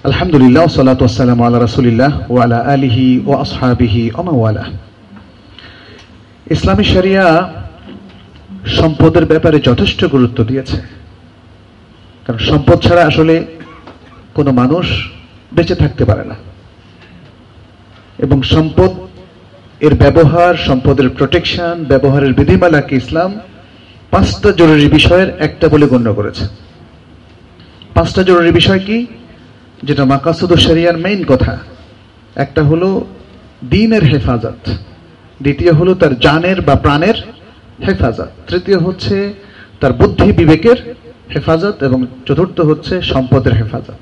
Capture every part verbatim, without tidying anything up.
আলহামদুলিল্লাহ সালাতু ওয়াসসালামু আলা রাসূলিল্লাহ ওয়া আলা আলিহি ওয়া আসহাবিহি ওয়া মাওয়ালা। ইসলামী শরিয়া সম্পদের ব্যাপারে যথেষ্ট গুরুত্ব দিয়েছে, কারণ সম্পদ ছাড়া আসলে কোনো মানুষ বেঁচে থাকতে পারে না, এবং সম্পদ এর ব্যবহার, সম্পদের প্রোটেকশন, ব্যবহারের বিধিমালাকে ইসলাম পাঁচটা জরুরি বিষয়ের একটা বলে গণ্য করেছে। পাঁচটা জরুরি বিষয় কি, যেটা মাকাসুদুশ শরিয়ার মেইন কথা। একটা হলো দ্বীনের হেফাজত, দ্বিতীয় হলো তার জানের বা প্রাণের হেফাজত, তৃতীয় হচ্ছে তার বুদ্ধি বিবেকের হেফাজত, এবং চতুর্থ হচ্ছে সম্পদের হেফাজত,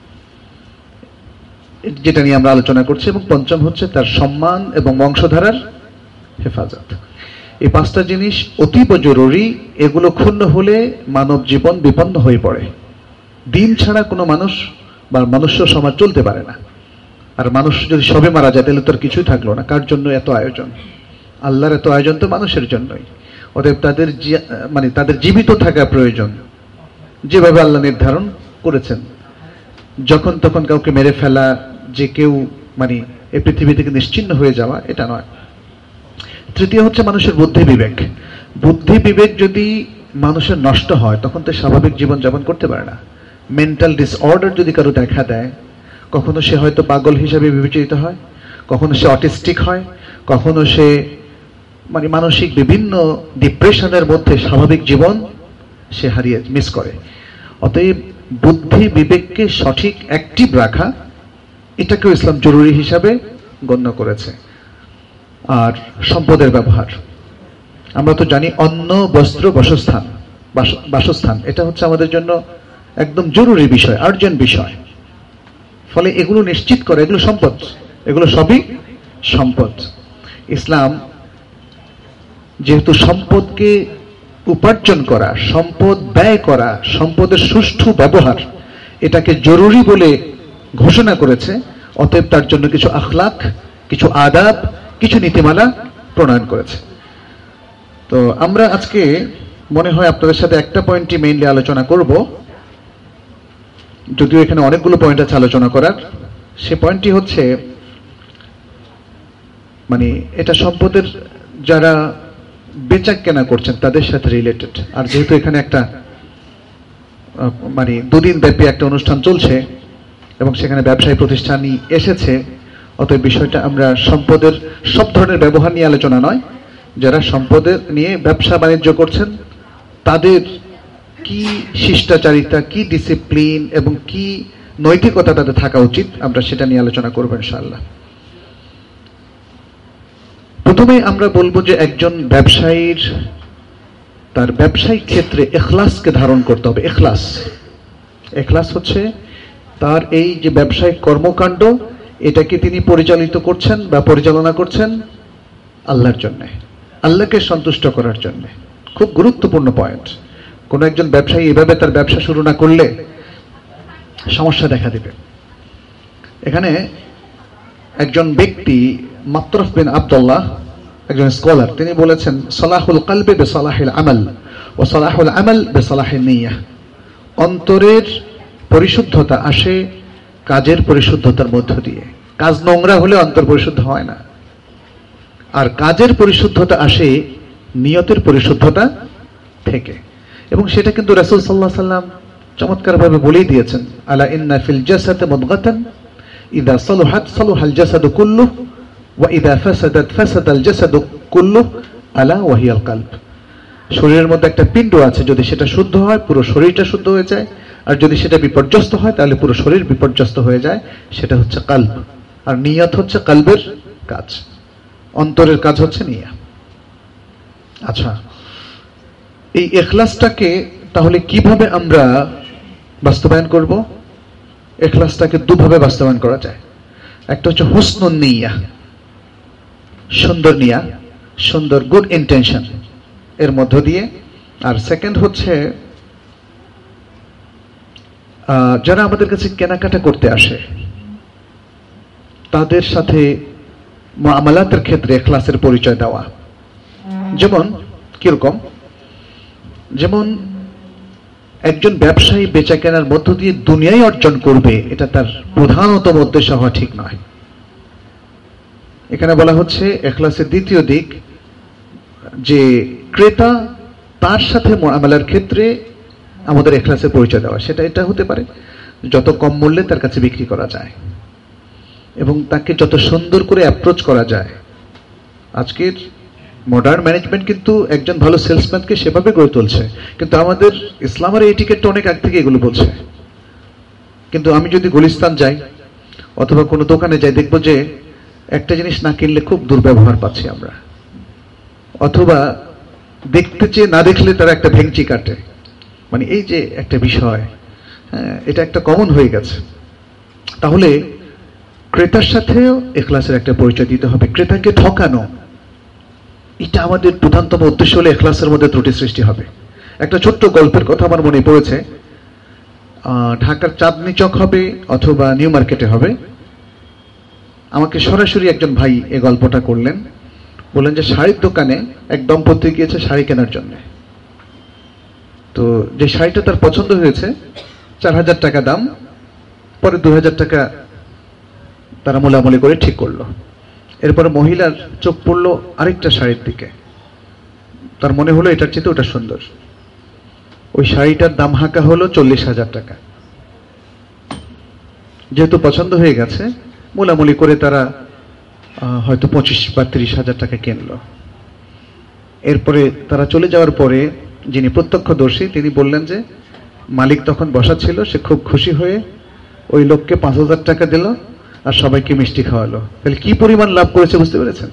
যেটা নিয়ে আমরা আলোচনা করছি, এবং পঞ্চম হচ্ছে তার সম্মান এবং বংশধারার হেফাজত। এই পাঁচটা জিনিস অতীব জরুরি। এগুলো ক্ষুণ্ণ হলে মানব জীবন বিপন্ন হয়ে পড়ে। দিন ছাড়া কোনো মানুষ বা মনুষ্য সমাজ চলতে পারে না। আর মানুষ যদি সবে মারা যায় তাহলে তো আর কিছুই থাকলো না। কার জন্য এত আয়োজন? আল্লাহর এত আয়োজন তো মানুষের জন্যই। অতএব তাদের মানে তাদের জীবিত থাকা প্রয়োজন, যেভাবে আল্লাহ নির্ধারণ করেছেন। যখন তখন কাউকে মেরে ফেলা, যে কেউ মানে এই পৃথিবী থেকে নিশ্চিহ্ন হয়ে যাওয়া, এটা নয়। তৃতীয় হচ্ছে মানুষের বুদ্ধি বিবেক। বুদ্ধি বিবেক যদি মানুষের নষ্ট হয়, তখন তো স্বাভাবিক জীবন যাপন করতে পারে না। মেন্টাল ডিসঅর্ডার যদি কারো দেখা দেয়, কখনো সে হয়তো পাগল হিসাবে বিবেচিত হয়, কখনো সে অটিস্টিক হয়, কখনো সে মানে মানসিক বিভিন্ন ডিপ্রেশনের মধ্যে স্বাভাবিক জীবন সে হারিয়ে মিস করে। অতএব বুদ্ধি বিবেককে সঠিক অ্যাক্টিভ রাখা, এটাকেও ইসলাম জরুরি হিসাবে গণ্য করেছে। আর সম্পদের ব্যবহার, আমরা তো জানি অন্ন, বস্ত্র, বাসস্থান বাসস্থান এটা হচ্ছে আমাদের জন্য একদম জরুরি বিষয়, আর্জেন্ট বিষয়। ফলে এগুলো নিশ্চিত করে, এগুলো সম্পদ, এগুলো সবই সম্পদ। ইসলাম যেহেতু সম্পদকে উপার্জন করা, সম্পদ ব্যয় করা, সম্পদের সুষ্ঠু ব্যবহার, এটাকে জরুরি বলে ঘোষণা করেছে, অতএব তার জন্য কিছু আখলাক, কিছু আদাব, কিছু নীতিমালা প্রণয়ন করেছে। তো আমরা আজকে মনে হয় আপনাদের সাথে একটা পয়েন্টই মেইনলি আলোচনা করব, যদিও এখানে অনেকগুলো পয়েন্ট আছে আলোচনা করার। সে পয়েন্টটি হচ্ছে মানে এটা সম্পদের যারা বেচা কেনা করছেন তাদের সাথে রিলেটেড। আর যেহেতু এখানে একটা মানে দুদিন ব্যাপী একটা অনুষ্ঠান চলছে এবং সেখানে ব্যবসায়ী প্রতিষ্ঠানই এসেছে, অতএব বিষয়টা আমরা সম্পদের সব ধরনের ব্যবহার নিয়ে আলোচনা নয়, যারা সম্পদের নিয়ে ব্যবসা বাণিজ্য করছেন তাদের কি শিষ্টাচারিতা, কি ডিসিপ্লিন এবং কি নৈতিকতা তাদের থাকা উচিত, আমরা সেটা নিয়ে আলোচনা করবো ইনশাআল্লাহ। প্রথমে আমরা বলবো যে একজন ব্যবসায়ীর তার ব্যবসায়িক ক্ষেত্রে ইখলাসকে ধারণ করতে হবে। ইখলাস ইখলাস হচ্ছে তার এই যে ব্যবসায়িক কর্মকাণ্ড, এটাকে তিনি পরিচালিত করছেন বা পরিচালনা করছেন আল্লাহর জন্য, আল্লাহকে সন্তুষ্ট করার জন্য। খুব গুরুত্বপূর্ণ পয়েন্ট। কোন একজন ব্যবসায়ী এভাবে তার ব্যবসা শুরু না করলে সমস্যা দেখা দিবে। এখানে একজন ব্যক্তি মাতরফ বিন আব্দুল্লাহ, একজন স্কলার, তিনি বলেছেন সালাহুল কলবি বিসালাহিল আমাল ওয়া সালাহুল আমাল বিসালাহিন নিয়্যাহ। অন্তরের পরিশুদ্ধতা আসে কাজের পরিশুদ্ধতার মধ্য দিয়ে। কাজ নোংরা হলে অন্তর পরিশুদ্ধ হয় না। আর কাজের পরিশুদ্ধতা আসে নিয়তের পরিশুদ্ধতা থেকে, এবং সেটা কিন্তু রাসূল সাল্লাল্লাহু আলাইহি সাল্লাম চমৎকারভাবে বলেই দিয়েছেন, আলা ইন্না ফিল জাসাদি মুদগাতান ইযা সালাহাত সালাহাল জাসাদু কুল্লুহু ওয়া ইযা ফাসাদাত ফাসাদাল জাসাদু কুল্লুহু আলা ওয়া হিয়াল কলব। শরীরের মধ্যে একটা পিণ্ড আছে, যদি সেটা শুদ্ধ হয় পুরো শরীরটা শুদ্ধ হয়ে যায়, আর যদি সেটা বিপর্যস্ত হয় তাহলে পুরো শরীর বিপর্যস্ত হয়ে যায়। সেটা হচ্ছে কলব। আর নিয়ত হচ্ছে কলবের কাজ, অন্তরের কাজ হচ্ছে নিয়ত। আচ্ছা, এই ইখলাসটাকে তাহলে কিভাবে আমরা বাস্তবায়ন করব? ইখলাসটাকে দুভাবে বাস্তবায়ন করা যায়। একটা হচ্ছে হুসনুন নিয়্যাহ, সুন্দর নিয়া, সুন্দর গুড ইন্টেনশন এর মধ্য দিয়ে। আর সেকেন্ড হচ্ছে যারা আমাদের কাছে কেনাকাটা করতে আসে তাদের সাথে মুআমালাতের ক্ষেত্রে ইখলাসের পরিচয় দেওয়া। যেমন কিরকম? যেমন একজন ব্যবসায়ী বেচা কেনার মধ্য দিয়ে দুনিয়ায় অর্জন করবে, এটা তার প্রধানতম উদ্দেশ্য হওয়া ঠিক নয়। এখানে বলা হচ্ছে ইখলাসের দ্বিতীয় দিক যে ক্রেতা তার সাথে মুআমালার ক্ষেত্রে আমাদের ইখলাসের পরিচয় দেওয়া। সেটা এটা হতে পারে যত কম মূল্যে তার কাছে বিক্রি করা যায় এবং তাকে যত সুন্দর করে অ্যাপ্রোচ করা যায়। আজকের মডার্ন ম্যানেজমেন্ট কিন্তু একজন ভালো সেলসম্যানকে সেভাবে গড়ে তুলছে, কিন্তু আমাদের ইসলামের এই টিকেটটা অনেক আগ থেকে এগুলো বলছে। কিন্তু আমি যদি গুলিস্তান যাই অথবা কোনো দোকানে যাই, দেখবো যে একটা জিনিস না কিনলে খুব দুর্ব্যবহার পাচ্ছি আমরা, অথবা দেখতে চেয়ে না দেখলে তারা একটা ভেঙচি কাটে। মানে এই যে একটা বিষয়, হ্যাঁ, এটা একটা কমন হয়ে গেছে। তাহলে ক্রেতার সাথেও ইখলাসের একটা পরিচয় দিতে হবে। ক্রেতাকে ঠকানো, এটা আমাদের প্রধানতম উদ্দেশ্য হলে ইখলাসের মধ্যে ত্রুটি সৃষ্টি হবে। একটা ছোট্ট গল্পের কথা আমার মনে পড়েছে। ঢাকার চাঁদনি চক হবে অথবা নিউ মার্কেটে হবে। আমাকে সরাসরি একজন ভাই এই গল্পটা করলেন, বললেন যে শাড়ির দোকানে এক দম্পতি গিয়েছে শাড়ি কেনার জন্য। তো যে শাড়িটা তার পছন্দ হয়েছে, চার হাজার টাকা দাম, পরে দু হাজার টাকা তারা মোলামুলি করে ঠিক করলো। এরপরে মহিলার চোখ পড়লো আরেকটা শাড়ির দিকে, তার মনে হলো এটার চেয়ে ওটা সুন্দর। ওই শাড়িটার দাম হাঁকা হলো চল্লিশ হাজার টাকা। যেহেতু পছন্দ হয়ে গেছে, মোলামুলি করে তারা হয়তো পঁচিশ বা ত্রিশ হাজার টাকা কিনলো। এরপরে তারা চলে যাওয়ার পরে যিনি প্রত্যক্ষদর্শী তিনি বললেন যে মালিক তখন বসা ছিল, সে খুব খুশি হয়ে ওই লোককে পাঁচ হাজার টাকা দিল আর সবাইকে মিষ্টি খাওয়ালো। তাহলে কি পরিমাণ লাভ করেছে বুঝতে পেরেছেন?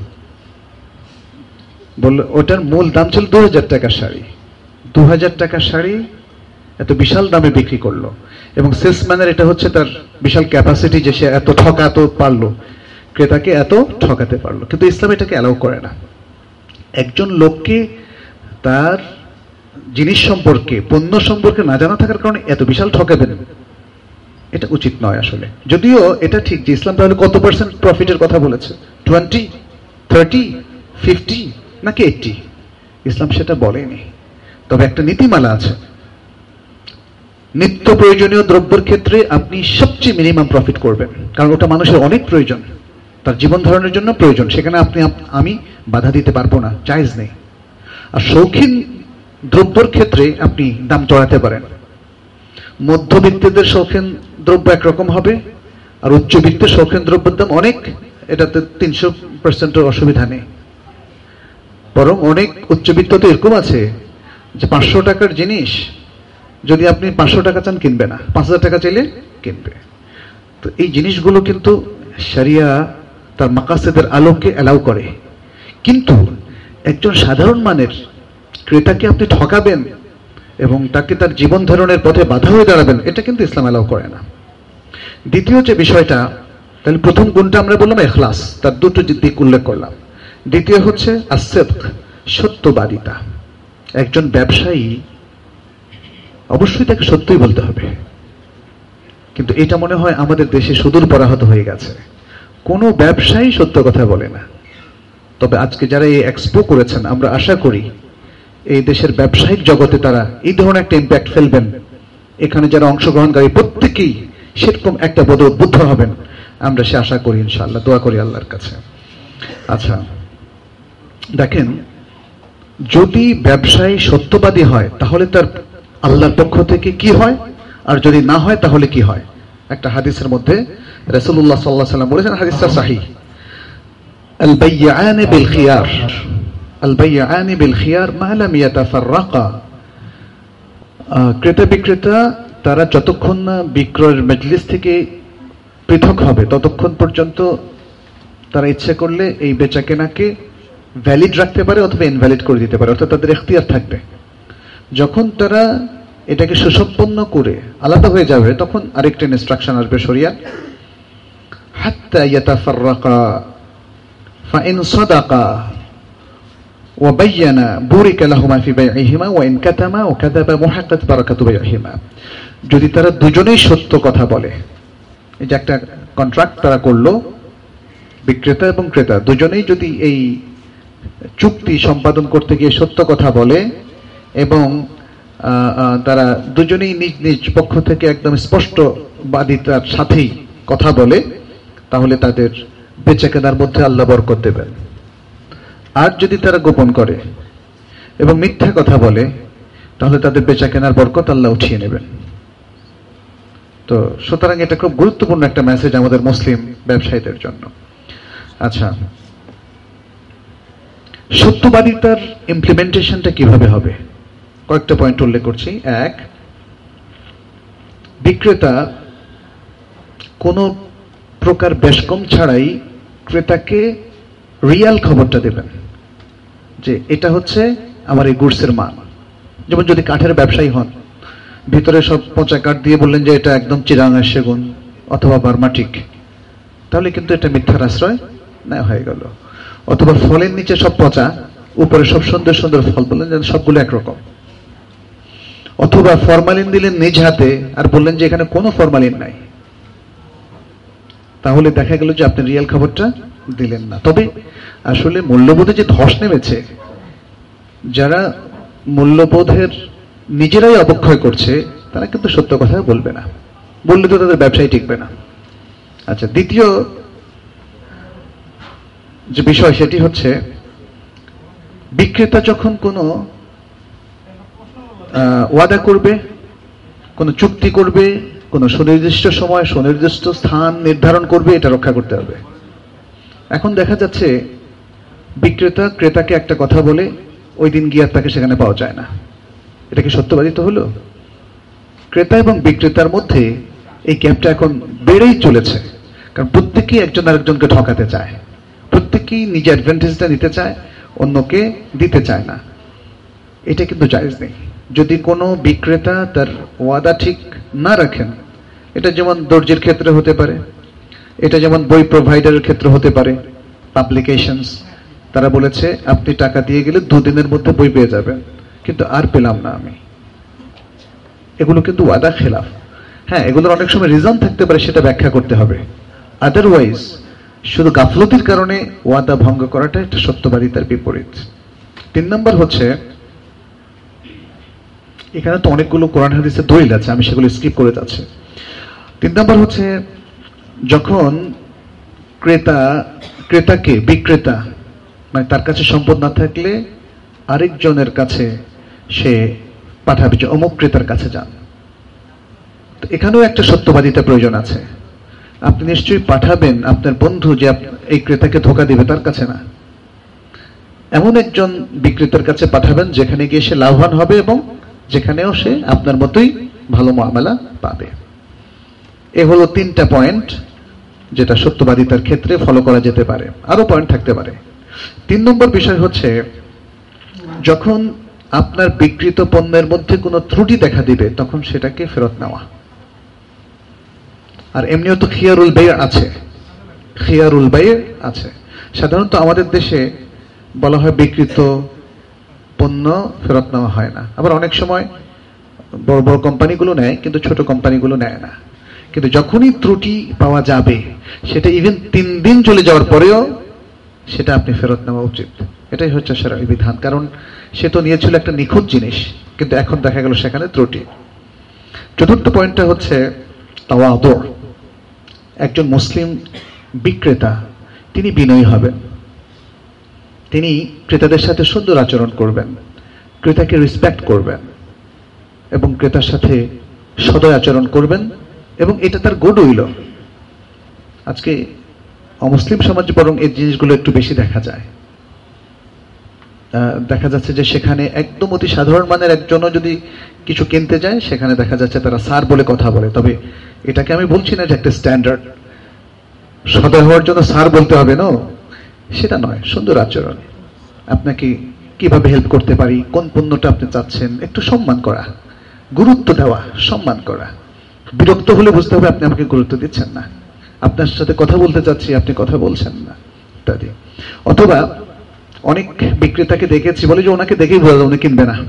বললো ওটার মূল দাম ছিল দু হাজার টাকার শাড়ি, দু হাজার টাকার শাড়ি এত বিশাল দামে বিক্রি করলো। এবং সেলসম্যানের এটা হচ্ছে তার বিশাল ক্যাপাসিটি যে সে এত ঠকাতে পারলো, ক্রেতাকে এত ঠকাতে পারলো। কিন্তু ইসলাম এটাকে অ্যালাউ করে না। একজন লোককে তার জিনিস সম্পর্কে, পণ্য সম্পর্কে না জানা থাকার কারণে এত বিশাল ঠকাবেন, এটা উচিত নয় আসলে। যদিও এটা ঠিক যে ইসলাম তাহলে কত পার্সেন্ট প্রফিটের কথা বলেছে, টোয়েন্টি, থার্টি, ফিফটি নাকি এইটটি, ইসলাম সেটা বলেনি। তবে একটা নীতিমালা আছে, নিত্য প্রয়োজনীয় দ্রব্যের ক্ষেত্রে আপনি সবচেয়ে মিনিমাম প্রফিট করবেন, কারণ ওটা মানুষের অনেক প্রয়োজন, তার জীবন ধারণের জন্য প্রয়োজন। সেখানে আপনি আমি বাধা দিতে পারবো না, জায়েজ নেই। আর শৌখিন দ্রব্যের ক্ষেত্রে আপনি দাম চড়াতে পারেন। মধ্যবিত্তদের শৌখিন দ্রব্য একরকম হবে, আর উচ্চবিত্তের শৌখিন দ্রব্যের দাম অনেক, এটাতে তিনশো পার্সেন্টের অসুবিধা নেই। বরং অনেক উচ্চবিত্ত তো এরকম আছে যে পাঁচশো টাকার জিনিস যদি আপনি পাঁচশো টাকা চান কিনবে না, পাঁচ হাজার টাকা চাইলে কিনবে। তো এই জিনিসগুলো কিন্তু শরিয়া তার মাকাসেদের আলোকে অ্যালাউ করে। কিন্তু একজন সাধারণ মানের ক্রেতাকে আপনি ঠকাবেন এবং তাকে তার জীবন ধারণের পথে বাধা হয়ে দাঁড়াবেন, এটা কিন্তু ইসলাম অ্যালাউ করে না। দ্বিতীয় যে বিষয়টা, তাহলে প্রথম গুণটা আমরা বললাম ইখলাস, তার দুটো দিক উল্লেখ করলাম। দ্বিতীয় হচ্ছে as-sidq, সত্যবাদিতা। একজন ব্যবসায়ী অবশ্যই তাকে সত্যই বলতে হবে, কিন্তু এটা মনে হয় আমাদের দেশে সুদূর পরাহত হয়ে গেছে। কোনো ব্যবসায়ী সত্য কথা বলে না। তবে আজকে যারা এই এক্সপো করেছেন, আমরা আশা করি এই দেশের ব্যবসায়িক জগতে তারা এই ধরনের একটা ইম্প্যাক্ট ফেলবেন। এখানে যারা অংশগ্রহণকারী প্রত্যেকেই সেরকম একটা বোধ উদ্বুদ্ধ হবেন, আমরা সে আশা করি ইনশাআল্লাহ, দোয়া করি আল্লাহর কাছে। আচ্ছা দেখেন, যদি ব্যবসায়ী সত্যবাদী হয় তাহলে তার আল্লাহর পক্ষ থেকে কি হয়, আর যদি না হয় তাহলে কি হয়? একটা হাদিসের মধ্যে রাসূলুল্লাহ সাল্লাল্লাহু আলাইহি ওয়াসাল্লাম বলেছেন, হাদিসটা সহিহ, আল বাইয়ান বিল খিয়ার, আল বাইয়ান বিল খিয়ার মা লাম ইয়াতাফাররাকা। ক্রেতা বিক্রেতা তারা যতক্ষণ না বিক্রয়ের মজলিস থেকে পৃথক হবে ততক্ষণ পর্যন্ত তারা ইচ্ছে করলে এই বেচাকেনাকে ভ্যালিড রাখতে পারে অথবা ইনভ্যালিড করে দিতে পারে, অর্থাৎ তাদের এখতিয়ার থাকবে। যখন তারা এটাকে সুসম্পন্ন করে আলাদা হয়ে যাবে তখন আরেকটা ইনস্ট্রাকশন আসবে শরিয়া, হাত্তা ইয়াতাফাররাকা ফাইন সাদাকা ওয়া বায়ানা বুরিকা লাহুমা ফি বাইইহিমা ওয়া ইন কাতামা ওয়া কাযাবা মুহাক্কাত বারাকাতু বাইইহিমা। যদি তারা দুজনেই সত্য কথা বলে, এই যে একটা কন্ট্রাক্ট তারা করলো, বিক্রেতা এবং ক্রেতা দুজনেই যদি এই চুক্তি সম্পাদন করতে গিয়ে সত্য কথা বলে এবং তারা দুজনেই নিজ নিজ পক্ষ থেকে একদম স্পষ্টবাদিতার সাথেই কথা বলে, তাহলে তাদের বেচাকেনার মধ্যে আল্লাহ বরকত দেবেন। আর যদি তারা গোপন করে এবং মিথ্যা কথা বলে, তাহলে তাদের বেচাকেনার বরকত আল্লাহ উঠিয়ে নেবেন। তো সুতরাং এটা খুব গুরুত্বপূর্ণ একটা মেসেজ আমাদের মুসলিম ব্যবসায়ীদের জন্য। আচ্ছা, সত্যবাদিতার ইমপ্লিমেন্টেশনটা কিভাবে হবে, কয়েকটা পয়েন্ট উল্লেখ করছি। এক, বিক্রেতা কোনো প্রকার বেশকম ছাড়াই ক্রেতাকে রিয়াল খবরটা দেবেন যে এটা হচ্ছে আমার এই গুডসের মান। যেমন যদি কাঠের ব্যবসায়ী হন, ভিতরে সব পচা কাঠ দিয়ে বললেন যে এটা একদম চিরাঙ্গা সেগুন অথবা বার্মাটিক, তাহলে কিন্তু এটা মিথ্যার আশ্রয় নেওয়া হয়ে গেল। অথবা ফলের নিচে সব পচা, উপরে সব সুন্দর সুন্দর ফল, বললেন যে সবগুলো একরকম। অথবা ফরমালিন দিলেন নিজ হাতে আর বললেন যে এখানে কোনো ফরমালিন নাই, তাহলে দেখা গেল যে আপনি রিয়েল খবরটা দিলেন না। তবে আসলে মূল্যবোধে যে ধস নেমেছে, যারা মূল্যবোধের নিজেরাই অবক্ষয় করছে, তারা কিন্তু সত্য কথা বলবে না, বললে তো তাদের ব্যবসায় টিকবে না। আচ্ছা, দ্বিতীয় যে বিষয় সেটি হচ্ছে, বিক্রেতা যখন কোনো ওয়াদা করবে, কোনো চুক্তি করবে, কোনো সুনির্দিষ্ট সময় সুনির্দিষ্ট স্থান নির্ধারণ করবে, এটা রক্ষা করতে হবে। এখন দেখা যাচ্ছে বিক্রেতা ক্রেতাকে একটা কথা বলে ওই দিন গিয়ে তাকে সেখানে পাওয়া যায় না। এটা কি সত্যবাদিত হলো? ক্রেতা এবং বিক্রেতার মধ্যে এই গ্যাপটা এখন বেড়েই চলেছে, কারণ প্রত্যেকেই একজন আরেকজনকে ঠকাতে চায়, প্রত্যেকেই নিজের অ্যাডভান্টেজটা নিতে চায়, অন্যকে দিতে চায় না। এটা কিন্তু জায়েজ নেই। যদি কোনো বিক্রেতা তার ওয়াদা ঠিক না রাখেন, এটা যেমন দর্জির ক্ষেত্রে হতে পারে, এটা যেমন বই প্রোভাইডারের ক্ষেত্রে হতে পারে, পাবলিকেশনস, তারা বলেছে আপনি টাকা দিয়ে গেলে দুদিনের মধ্যে বই পেয়ে যাবেন, কিন্তু আর পেলাম না আমি, এগুলো কিন্তু ওয়াদা খেলাফ। হ্যাঁ, এগুলোর অনেক সময় রিজন থাকতে পারে, সেটা ব্যাখ্যা করতে হবে। আদারওয়াইজ শুধু গাফলতির কারণে ওয়াদা ভঙ্গ করাটা একটা সত্যবাদিতার বিপরীত। তিন নম্বর হচ্ছে, এখানে তো অনেকগুলো কোরআন হাদিসের দলিল আছে, আমি সেগুলো স্কিপ করে যাচ্ছি। তিন নম্বর হচ্ছে, যখন ক্রেতা ক্রেতাকে বিক্রেতা মানে তার কাছে সম্পদ না থাকলে আরেকজনের কাছে সে পাঠাবে, যে অমুক ক্রেতার কাছে যান। তো এখানেও একটা সত্যবাদিতা প্রয়োজন আছে। আপনি নিশ্চয়ই পাঠাবেন আপনার বন্ধু যে এই ক্রেতাকে ধোকা দিবে, তার কাছে না। এমন একজন বিক্রেতার কাছে পাঠাবেন যেখানে গিয়ে সে লাভবান হবে এবং যেখানেও সে আপনার মতোই ভালো মুআমালা পাবে। এ হলো তিনটা পয়েন্ট যেটা সত্যবাদিতার ক্ষেত্রে ফলো করা যেতে পারে, আরো পয়েন্ট থাকতে পারে। তিন নম্বর বিষয় হচ্ছে, যখন আপনার বিক্রিত পণ্যের মধ্যে কোনো ত্রুটি দেখা দিবে, তখন সেটাকে ফেরত নেওয়া। আর এমনিও তো খিয়ারুল বাই' আছে, খিয়ারুল বাই' আছে। সাধারণত আমাদের দেশে বলা হয় বিক্রিত পণ্য ফেরত নেওয়া হয় না। আবার অনেক সময় বড় বড় কোম্পানিগুলো নেয়, কিন্তু ছোট কোম্পানিগুলো নেয় না। কিন্তু যখনই ত্রুটি পাওয়া যাবে, সেটা ইভেন তিন দিন চলে যাওয়ার পরেও সেটা আপনি ফেরত নেওয়া উচিত। এটাই হচ্ছে শরঈ বিধান, কারণ সে তো নিয়েছিল একটা নিখুঁত জিনিস, কিন্তু এখন দেখা গেল সেখানে ত্রুটি। চতুর্থ পয়েন্টটা হচ্ছে তাওয়াদু। একজন মুসলিম বিক্রেতা তিনি বিনয়ী হবেন, তিনি ক্রেতাদের সাথে সুন্দর আচরণ করবেন, ক্রেতাকে রেসপেক্ট করবেন এবং ক্রেতার সাথে সদয় আচরণ করবেন, এবং এটা তার গুড উইল। আজকে অমুসলিম সমাজে বরং এই জিনিসগুলো একটু বেশি দেখা যায়। দেখা যাচ্ছে যে সেখানে একদম অতি সাধারণ মানের একজনও যদি কিছু কিনতে যায়, সেখানে দেখা যাচ্ছে তারা স্যার বলে কথা বলে। তবে এটাকে আমি বলছি না যে একটা স্ট্যান্ডার্ড, সদয় হওয়ার জন্য স্যার বলতে হবে, না, সেটা নয়। সুন্দর আচরণ, আপনাকে কিভাবে হেল্প করতে পারি, কোন পণ্যটা আপনি চাচ্ছেন, একটু সম্মান করা, গুরুত্ব দেওয়া, সম্মান করা। বিরক্ত হলে বুঝতে হবে আপনি আমাকে গুরুত্ব দিচ্ছেন না, আপনার সাথে কথা বলতে চাচ্ছি, আপনি কথা বলছেন না, ইত্যাদি। অথবা অনেক বিক্রেতাকে দেখেছি বলে যে ওনাকে দেখেই বোঝা যায় উনি কিনবে না,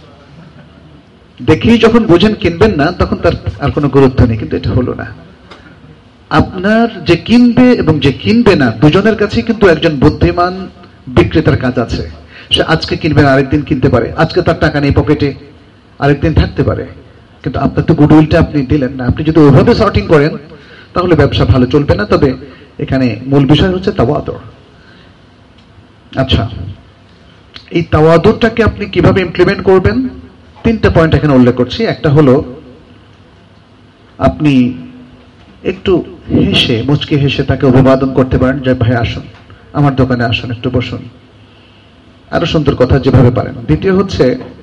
দেখেই যখন বোঝেন কিনবেন না, তখন তার আর কোনো গুরুত্ব নেই। কিন্তু এটা হলো না। আপনার যে কিনবে এবং যে কিনবে না, দুজনের কাছে কিন্তু একজন বুদ্ধিমান বিক্রেতার কাজ আছে। সে আজকে কিনবে না, আরেকদিন কিনতে পারে। আজকে তার টাকা নেই পকেটে, আরেকদিন থাকতে পারে, কিন্তু আপনার তো গুডউইলটা আপনি দিলেন না। আপনি যদি ওইভাবে সর্টিং করেন তাহলে ব্যবসা ভালো চলবে না। তবে এখানে মূল বিষয় হচ্ছে তাওয়াদু। আচ্ছা, এই তাওয়াদুটাকে আপনি কিভাবে ইমপ্লিমেন্ট করবেন? তিনটা পয়েন্ট এখানে উল্লেখ করছি। একটা হলো আপনি একটু হেসে, মুচকি হেসে তাকে অভিবাদন করতে পারেন যে ভাই আসুন, আমার দোকানে আসুন, একটু বসুন, আরো সুন্দর কথা যেভাবে পারেন। দ্বিতীয় হচ্ছে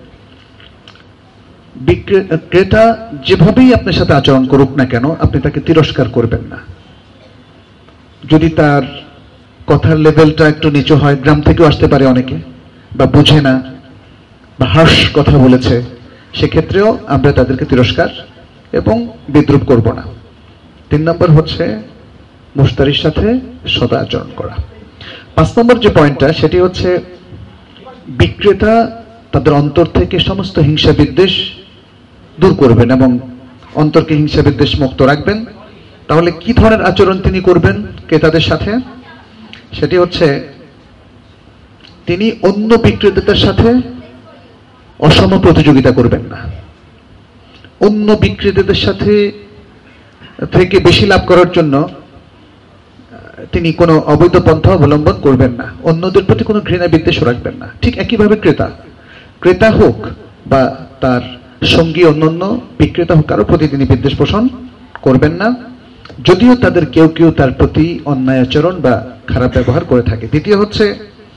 ক্রেতা যেভাবেই আপনার সাথে আচরণ করুক না কেন, আপনি তাকে তিরস্কার করবেন না। যদি তার কথার লেভেলটা একটু নিচু হয়, গ্রাম থেকেও আসতে পারে অনেকে, বা বুঝে না, বা হার্শ কথা বলেছে, সেক্ষেত্রেও আমরা তাদেরকে তিরস্কার এবং বিদ্রুপ করব না। তিন নম্বর হচ্ছে মুশতারির সাথে সদা আচরণ করা। পাঁচ নম্বর যে পয়েন্টটা, সেটি হচ্ছে বিক্রেতা তাদের অন্তর থেকে সমস্ত হিংসা বিদ্বেষ দূর করবেন এবং অন্তরকে হিংসা বিদ্বেষ মুক্ত রাখবেন। তাহলে কি ধরনের আচরণ তিনি করবেন ক্রেতাদের সাথে? সেটি হচ্ছে তিনি অন্য বিক্রেতাদের সাথে অসম প্রতিযোগিতা করবেন না। অন্য বিক্রেতাদের সাথে থেকে বেশি লাভ করার জন্য তিনি কোনো অবৈধ পন্থা অবলম্বন করবেন না। অন্যদের প্রতি কোনো ঘৃণা বিদ্বেষ রাখবেন না। ঠিক একইভাবে ক্রেতা ক্রেতা হোক বা তার সঙ্গী অন্যান্য বিক্রেতা হোক, কারো প্রতি তিনি বিদ্বেষ পোষণ করবেন না, যদিও তাদের কেউ কেউ তার প্রতি অন্যায় আচরণ বা খারাপ ব্যবহার করে থাকে। দ্বিতীয় হচ্ছে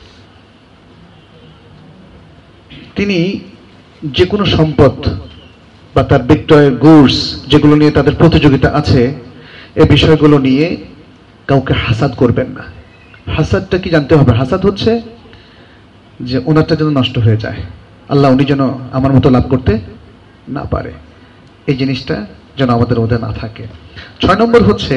তিনি যে কোনো সম্পদ বা তার বিক্রয়ের গুডস যেগুলো নিয়ে তাদের প্রতিযোগিতা আছে, এই বিষয়গুলো নিয়ে কাউকে হাসাদ করবেন না। হাসাদটা কি জানতে হবে? হাসাদ হচ্ছে যে ওনারটা যেন নষ্ট হয়ে যায়, আল্লাহ উনি যেন আমার মতো লাভ করতে না পারে, এই জিনিসটা যেন আমাদের মধ্যে না থাকে। ছয় নম্বর হচ্ছে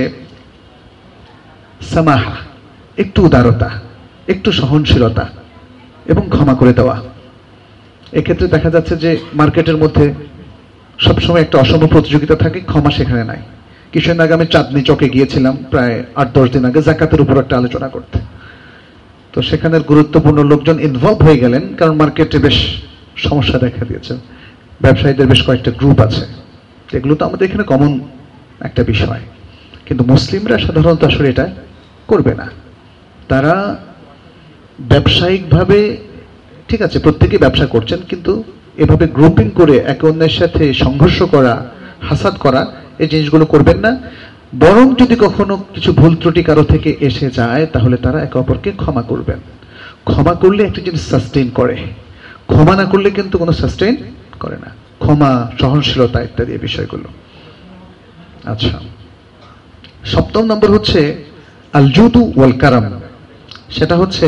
সামাহা, একটু উদারতা, একটু সহনশীলতা এবং ক্ষমা করে দেওয়া। এক্ষেত্রে দেখা যাচ্ছে যে মার্কেটের মধ্যে সবসময় একটা অসম প্রতিযোগিতা থাকে, ক্ষমা সেখানে নাই। কিছুদিন আগে আমি চাঁদনি চকে গিয়েছিলাম, প্রায় আট দশ দিন আগে, জাকাতের উপর একটা আলোচনা করতে। তো সেখানে গুরুত্বপূর্ণ লোকজন ইনভলভ হয়ে গেলেন, কারণ মার্কেটে বেশ সমস্যা দেখা দিয়েছে। ব্যবসায়ীদের বেশ কয়েকটা গ্রুপ আছে, এগুলো তো আমাদের এখানে কমন একটা বিষয়, কিন্তু মুসলিমরা সাধারণত আসলে এটা করবে না। তারা ব্যবসায়িকভাবে ঠিক আছে, প্রত্যেকেই ব্যবসা করছেন, কিন্তু এভাবে গ্রুপিং করে একে অন্যের সাথে সংঘর্ষ করা, হাসাদ করা, এই জিনিসগুলো করবেন না। বরং যদি কখনো কিছু ভুল ত্রুটি কারো থেকে এসে যায়, তাহলে তারা একে অপরকে ক্ষমা করবেন। ক্ষমা করলে একটা জিনিস সাস্টেইন করে, ক্ষমা না করলে কিন্তু কোনো সাস্টেইন করে না। ক্ষমা, সহনশীলতা ইত্যাদি বিষয়গুলো। আচ্ছা, সপ্তম নম্বর হচ্ছে আল জুদু ওয়াল কারাম। সেটা হচ্ছে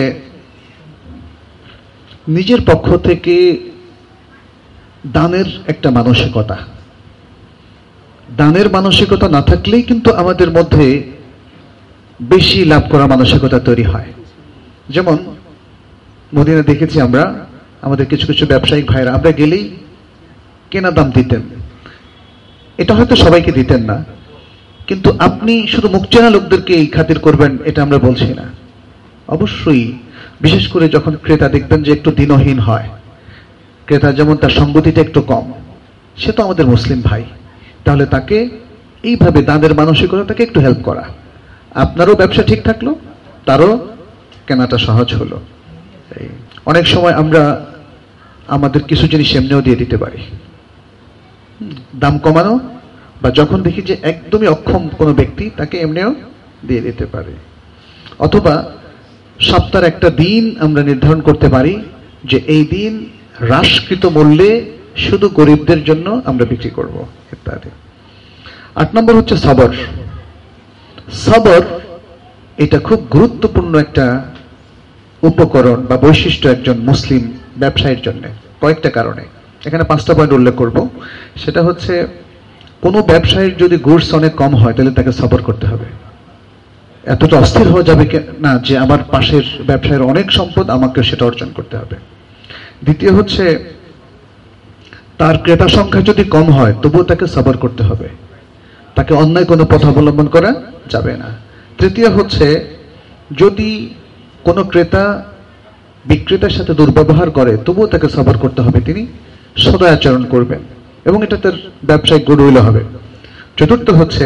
নিজের পক্ষ থেকে দানের একটা মানসিকতা। দানের মানসিকতা না থাকলেই কিন্তু আমাদের মধ্যে বেশি লাভ করা মানসিকতা তৈরি হয়। যেমন মদিনা দেখেছি আমরা, আমাদের কিছু কিছু ব্যবসায়িক ভাইরা, আমরা গেলেই কেনা দাম দিতেন। এটা হয়তো সবাইকে দিতেন না, কিন্তু আপনি শুধু মুখ চেনা লোকদেরকে এই খাতির করবেন এটা আমরা বলছি না। অবশ্যই বিশেষ করে যখন ক্রেতা দেখবেন যে একটু দিনহীন হয়, ক্রেতা যেমন তার সঙ্গতিটা একটু কম, সে তো আমাদের মুসলিম ভাই, তাহলে তাকে এইভাবে দানের মানসিকতা, তাকে একটু হেল্প করা। আপনারও ব্যবসা ঠিক থাকলো, তারও কেনাটা সহজ হলো। অনেক সময় আমরা আমাদের কিছু জিনিস এমনিও দিয়ে দিতে পারি, দাম কমানো, বা যখন দেখি যে একদমই অক্ষম কোনো ব্যক্তি, তাকে এমনিও দিয়ে দিতে পারি। অথবা সপ্তাহের একটা দিন আমরা নির্ধারণ করতে পারি যে এই দিন হ্রাসকৃত মূল্যে শুধু গরিবদের জন্য আমরা বিক্রি করব ইত্যাদি। আট নম্বর হচ্ছে সবর। সবর এটা খুব গুরুত্বপূর্ণ একটা উপকরণ বা বৈশিষ্ট্য একজন মুসলিম ব্যবসায়ীর জন্য, কয়েকটা কারণে। এখানে পাঁচটা পয়েন্ট উল্লেখ করব। সেটা হচ্ছে, কোনো ব্যবসায়ীর যদি গুডস অনেক কম হয়, তাহলে তাকে সবর করতে হবে। এতটা অস্থির হয়ে যাবে না যে আমার পাশের ব্যবসায়ীর অনেক সম্পদ, আমাকে সেটা অর্জন করতে হবে। দ্বিতীয় হচ্ছে, তার ক্রেতা সংখ্যা যদি কম হয়, তবুও তাকে সবর করতে হবে, তাকে অন্যায় কোনো পথ অবলম্বন করা যাবে না। তৃতীয় হচ্ছে, যদি কোনো ক্রেতা বিক্রেতার সাথে দুর্ব্যবহার করে, তবুও তাকে সবর করতে হবে, তিনি সদাচরণ করবেন এবং এটা তার ব্যবসায়িক গুডউইল হবে। চতুর্থ হচ্ছে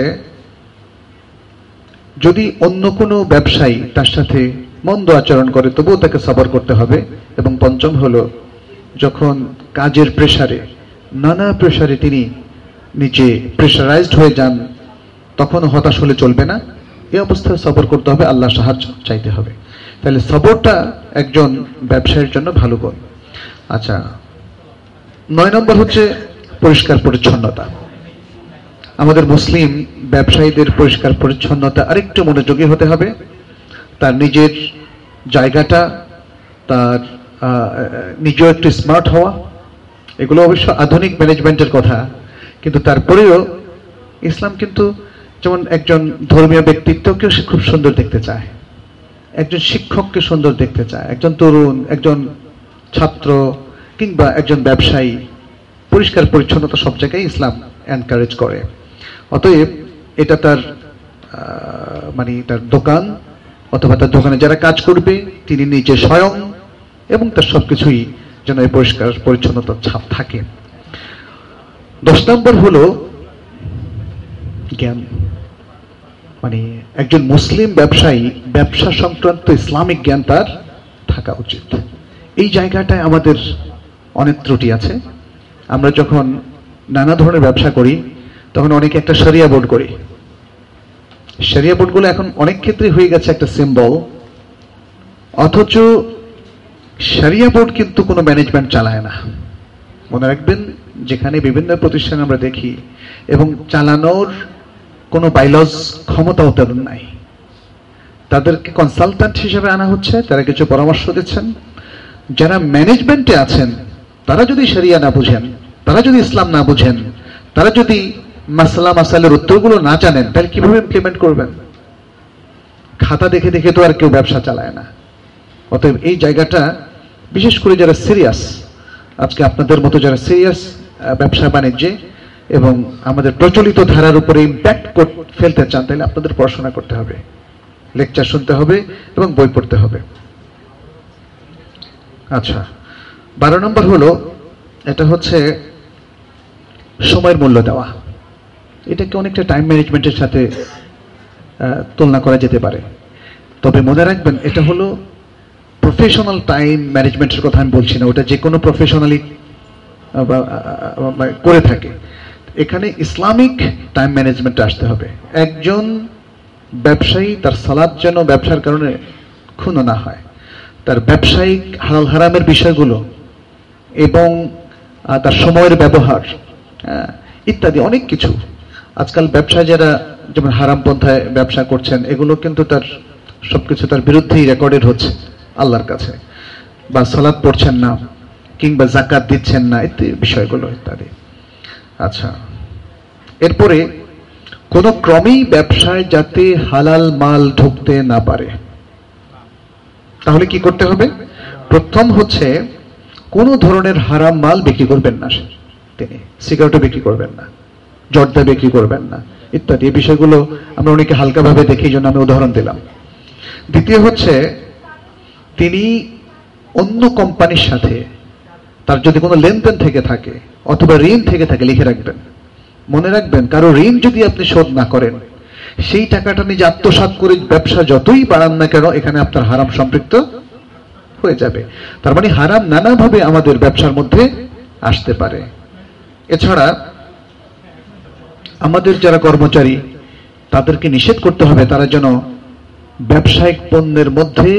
যদি অন্য কোনো ব্যবসায়ী তার সাথে মন্দ আচরণ করে তবুও তাকে সবর করতে হবে। এবং পঞ্চম হলো যখন কাজের প্রেসারে নানা প্রেসারে তিনি নিজে প্রেসারাইজড হয়ে যান তখন হতাশ হলে চলবে না, এই অবস্থায় সবর করতে হবে, আল্লাহ সাহায্য চাইতে হবে। তাহলে সবরটা একজন ব্যবসায়ীর জন্য ভালো গুণ। আচ্ছা, নয় নম্বর হচ্ছে পরিষ্কার পরিচ্ছন্নতা। আমাদের মুসলিম ব্যবসায়ীদের পরিষ্কার পরিচ্ছন্নতা আরেকটু মনোযোগী হতে হবে। তার নিজের জায়গাটা, তার নিজেও একটু স্মার্ট হওয়া, এগুলো অবশ্য আধুনিক ম্যানেজমেন্টের কথা, কিন্তু তারপরেও ইসলাম কিন্তু যেমন একজন ধর্মীয় ব্যক্তিত্বকেও সে খুব সুন্দর দেখতে চায়, একজন শিক্ষককে সুন্দর দেখতে চায়, একজন তরুণ, একজন ছাত্র কিংবা একজন ব্যবসায়ী, পরিষ্কার পরিচ্ছন্নতা সব জায়গায় ইসলাম এনকারেজ করে। অতএব এটা তার মানে তার দোকান অথবা তার দোকানে যারা কাজ করবে তিনি নিজে স্বয়ং এবং তার সবকিছুই যেন এই পরিষ্কার পরিচ্ছন্নতার ছাপ থাকে। দশ নম্বর হলো জ্ঞান। মানে একজন মুসলিম ব্যবসায়ী ব্যবসা সংক্রান্ত ইসলামিক জ্ঞান তার থাকা উচিত। এই জায়গাটায় আমাদের অনেক ত্রুটি আছে। আমরা যখন নানা ধরনের ব্যবসা করি তখন অনেকে একটা শরিয়া বোর্ড করি। শরিয়া বোর্ডগুলো এখন অনেক ক্ষেত্রে হয়ে গেছে একটা সিম্বল, অথচ শরিয়া বোর্ড কিন্তু কোনো ম্যানেজমেন্ট চালায় না। মনে রাখবেন, যেখানে বিভিন্ন প্রতিষ্ঠান আমরা দেখি এবং চালানোর কোনো বাইলজ ক্ষমতাও তাদের নাই, তাদেরকে কনসালট্যান্ট হিসেবে আনা হচ্ছে, তারা কিছু পরামর্শ দিচ্ছেন। যারা ম্যানেজমেন্টে আছেন তারা যদি শরিয়া না বুঝেন, তারা যদি ইসলাম না বুঝেন, তারা যদি মাসলা মাসালের উত্তরগুলো না জানেন, তাহলে কিভাবে ইমপ্লিমেন্ট করবেন? খাতা দেখে দেখে তো আর কেউ ব্যবসা চালায় না। অতএব এই জায়গাটা বিশেষ করে যারা সিরিয়াস, আজকে আপনাদের মতো যারা সিরিয়াস ব্যবসা বাণিজ্যে এবং আমাদের প্রচলিত ধারার উপরে ইম্প্যাক্ট ফেলতে চান, তাহলে আপনাদের পড়াশোনা করতে হবে, লেকচার শুনতে হবে এবং বই পড়তে হবে। আচ্ছা, বারো নম্বর হলো এটা হচ্ছে সময়ের মূল্য দেওয়া। এটাকে অনেকটা টাইম ম্যানেজমেন্টের সাথে তুলনা করা যেতে পারে, তবে মনে রাখবেন এটা হলো প্রফেশনাল টাইম ম্যানেজমেন্টের কথা আমি বলছি না, ওটা যে কোনো প্রফেশনালি করে থাকে। এখানে ইসলামিক টাইম ম্যানেজমেন্টে আসতে হবে। একজন ব্যবসায়ী তার সালাত যেন ব্যবসার কারণে ক্ষুণ্ণ না হয়, তার ব্যবসায়িক হালাল হারামের বিষয়গুলো এবং তার সময়ের ব্যবহার ইত্যাদি অনেক কিছু। আজকাল ব্যবসায় যারা যেমন হারাম পন্থায় ব্যবসা করছেন, এগুলো কিন্তু তার সবকিছু তার বিরুদ্ধেই রেকর্ডেড হচ্ছে আল্লাহর কাছে, বা সালাত পড়ছেন না কিংবা যাকাত দিচ্ছেন না ইত্যাদি বিষয়গুলো ইত্যাদি। আচ্ছা, এরপরে কোন ক্রমেই ব্যবসায় যাতে হালাল মাল ঢুকতে না পারে, তাহলে কি করতে হবে? প্রথম হচ্ছে কোন ধরনের হারাম মাল বিক্রি করবেন না, তিনি সিগারেটও বিক্রি করবেন না, জর্দা বিক্রি করবেন না ইত্যাদি। এই বিষয়গুলো আমরা অনেকে হালকাভাবে দেখি, এই জন্য আমি উদাহরণ দিলাম। দ্বিতীয় হচ্ছে তিনি অন্য কোম্পানির সাথে তার যদি কোনো লেনদেন থেকে থাকে অথবা ঋণ থেকে থাকে লিখে রাখবেন। মনে রাখবেন, কারো ঋণ যদি আপনি শোধ না করেন, সেই টাকাটা নিজে আত্মসাৎ করে ব্যবসা যতই বাড়ান না কেন, এখানে আপনার হারাম সম্পৃক্ত হয়ে যাবে। তার মানে হারাম নানাভাবে আমাদের ব্যবসার মধ্যে আসতে পারে। এছাড়া আমাদের যারা কর্মচারী, তাদেরকে নিষেধ করতে হবে তারা যেন ব্যবসায়িক পণ্যের মধ্যে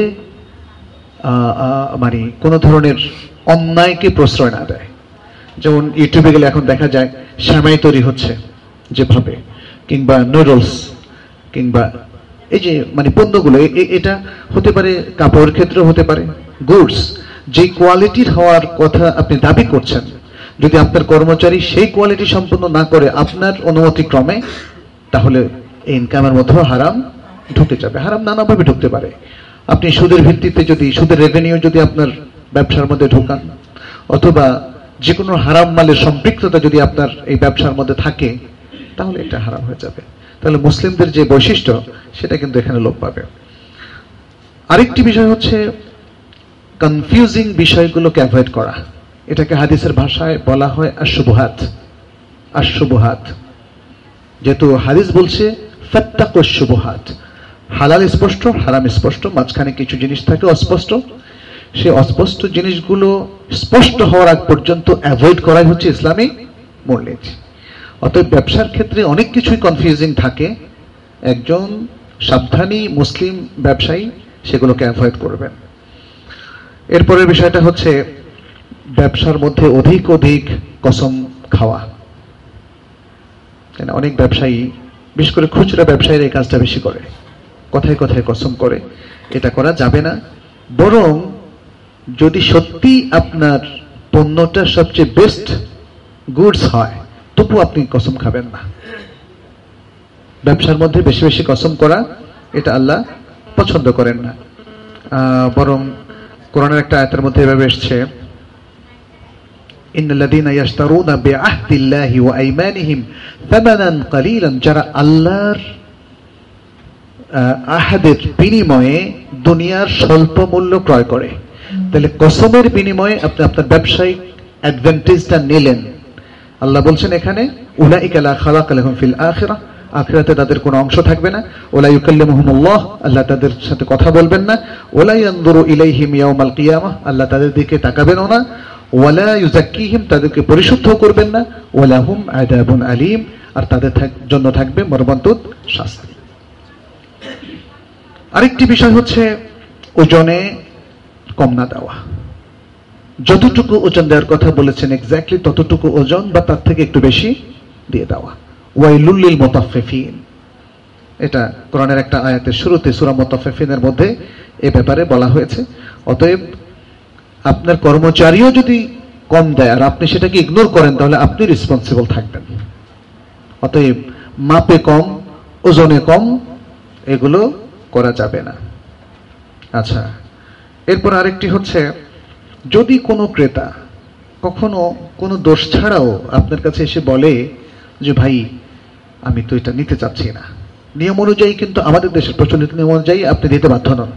মানে কোন ধরনের অন্যায়কে প্রশ্রয় না দেয়। যেমন ইউটিউবে গেলে এখন দেখা যায় শ্যামাই তৈরি হচ্ছে যেভাবে, কিংবা নুডলস, কিংবা এই যে মানে পণ্যগুলো, এটা হতে পারে কাপড়ের ক্ষেত্রে, হতে পারে গুডস, যে কোয়ালিটির হওয়ার কথা আপনি দাবি করছেন, যদি আপনার কর্মচারী সেই কোয়ালিটি সম্পন্ন না করে আপনার অনুমতি ক্রমে, তাহলে এই ইনকামের মধ্যেও হারাম ঢুকে যাবে। হারাম নানাভাবে ঢুকতে পারে। আপনি সুদের ভিত্তিতে যদি সুদের রেভিনিউ যদি আপনার ব্যবসার মধ্যে ঢোকান, অথবা যে কোনো হারাম মালের সম্পৃক্ততা যদি আপনার এই ব্যবসার মধ্যে থাকে, তাহলে এটা হারাম হয়ে যাবে। তাহলে মুসলিমদের যে বৈশিষ্ট্য সেটা কিন্তু এখানে লোপ পাবে। আরেকটি বিষয় হচ্ছে কনফিউজিং বিষয়গুলোকে অ্যাভয়েড করা। এটাকে হাদিসের ভাষায় বলা হয় আশুবহাত। আশুবহাত যেহেতু হাদিস বলছে ফাত্তাকুশ শুবহাত, হালাল স্পষ্ট, হারাম স্পষ্ট, মাঝখানে কিছু জিনিস থাকে অস্পষ্ট, সেই অস্পষ্ট জিনিসগুলো স্পষ্ট হওয়ার আগ পর্যন্ত অ্যাভয়েড করাই হচ্ছে ইসলামী মূলনীতি। অতএব ব্যবসার ক্ষেত্রে অনেক কিছুই কনফিউজিং থাকে, একজন সাবধানী মুসলিম ব্যবসায়ী সেগুলোকে অ্যাভয়েড করবেন। এরপরের বিষয়টা হচ্ছে ব্যবসার মধ্যে অধিক অধিক কসম খাওয়া। অনেক ব্যবসায়ী, বিশেষ করে খুচরা ব্যবসায়ীরা এই কাজটা বেশি করে, কথায় কথায় কসম করে। এটা করা যাবে না। বরং যদি সত্যি আপনার পণ্যটা সবচেয়ে বেস্ট গুডস হয়, তবু আপনি কসম খাবেন না। ব্যবসার মধ্যে বেশি বেশি কসম করা এটা আল্লাহ পছন্দ করেন না। বরং কোরআনের একটা আয়াতের মধ্যে এভাবে এসেছে, ইন্নাল্লাযীনা ইয়াশতারুনা বিআহদিল্লাহি ওয়া আইমানিহিম সামানান কালীলান, যারা আল্লাহর আহাদের বিনিময়ে দুনিয়ার স্বল্প মূল্য ক্রয় করে। তাহলে কসমের বিনিময়ে আপনি আপনার ব্যবসায়িক অ্যাডভান্টেজটা নিলেন। আল্লাহ বলছেন এখানে, উলাইকা লা খালাকা লাহুম ফিল আখিরাহ, আখিরাতে তাদের কোনো অংশ থাকবে না। ওয়ালা ইউকাল্লিমুহুমুল্লাহ, আল্লাহ তাদের সাথে কথা বলবেন না। ওয়ালা ইয়ানজুরু ইলাইহিম ইয়াউমাল কিয়ামাহ, আল্লাহ তাদের দিকে তাকাবেনও না। ওয়ালা ইউযাক্কিহিম, তাদেরকে পরিশুদ্ধ করবেন না। ওয়ালাহুম আযাবুন আলীম, আর তাদের জন্য থাকবে মর্মন্তুদ শাস্তি। আরেকটি বিষয় হচ্ছে ওজনে কম না দেওয়া। যতটুকু ওজন দেওয়ার কথা বলেছেন এক্স্যাক্টলি ততটুকু ওজন বা তার থেকে একটু বেশি দিয়ে দেওয়া। ওয়াইলুল লিল মুতাফফিফিন, এটা কোরআনের একটা আয়াতের শুরুতে সূরা মুতাফফিফিনের মধ্যে এই ব্যাপারে বলা হয়েছে। অতএব আপনার কর্মচারীও যদি কম দেয় আর আপনি সেটাকে ইগনোর করেন, তাহলে আপনি রেসপন্সিবল থাকবেন। অতএব মাপে কম, ওজনে কম, এগুলো করা যাবে না। আচ্ছা, এরপর আরেকটি হচ্ছে, যদি কোনো ক্রেতা কখনো কোনো দোষ ছাড়াও আপনার কাছে এসে বলে যে ভাই আমি তো এটা নিতে চাচ্ছি না, নিয়ম অনুযায়ী কিন্তু আমাদের দেশের প্রচলিত নিয়ম অনুযায়ী আপনি দিতে বাধ্য নন।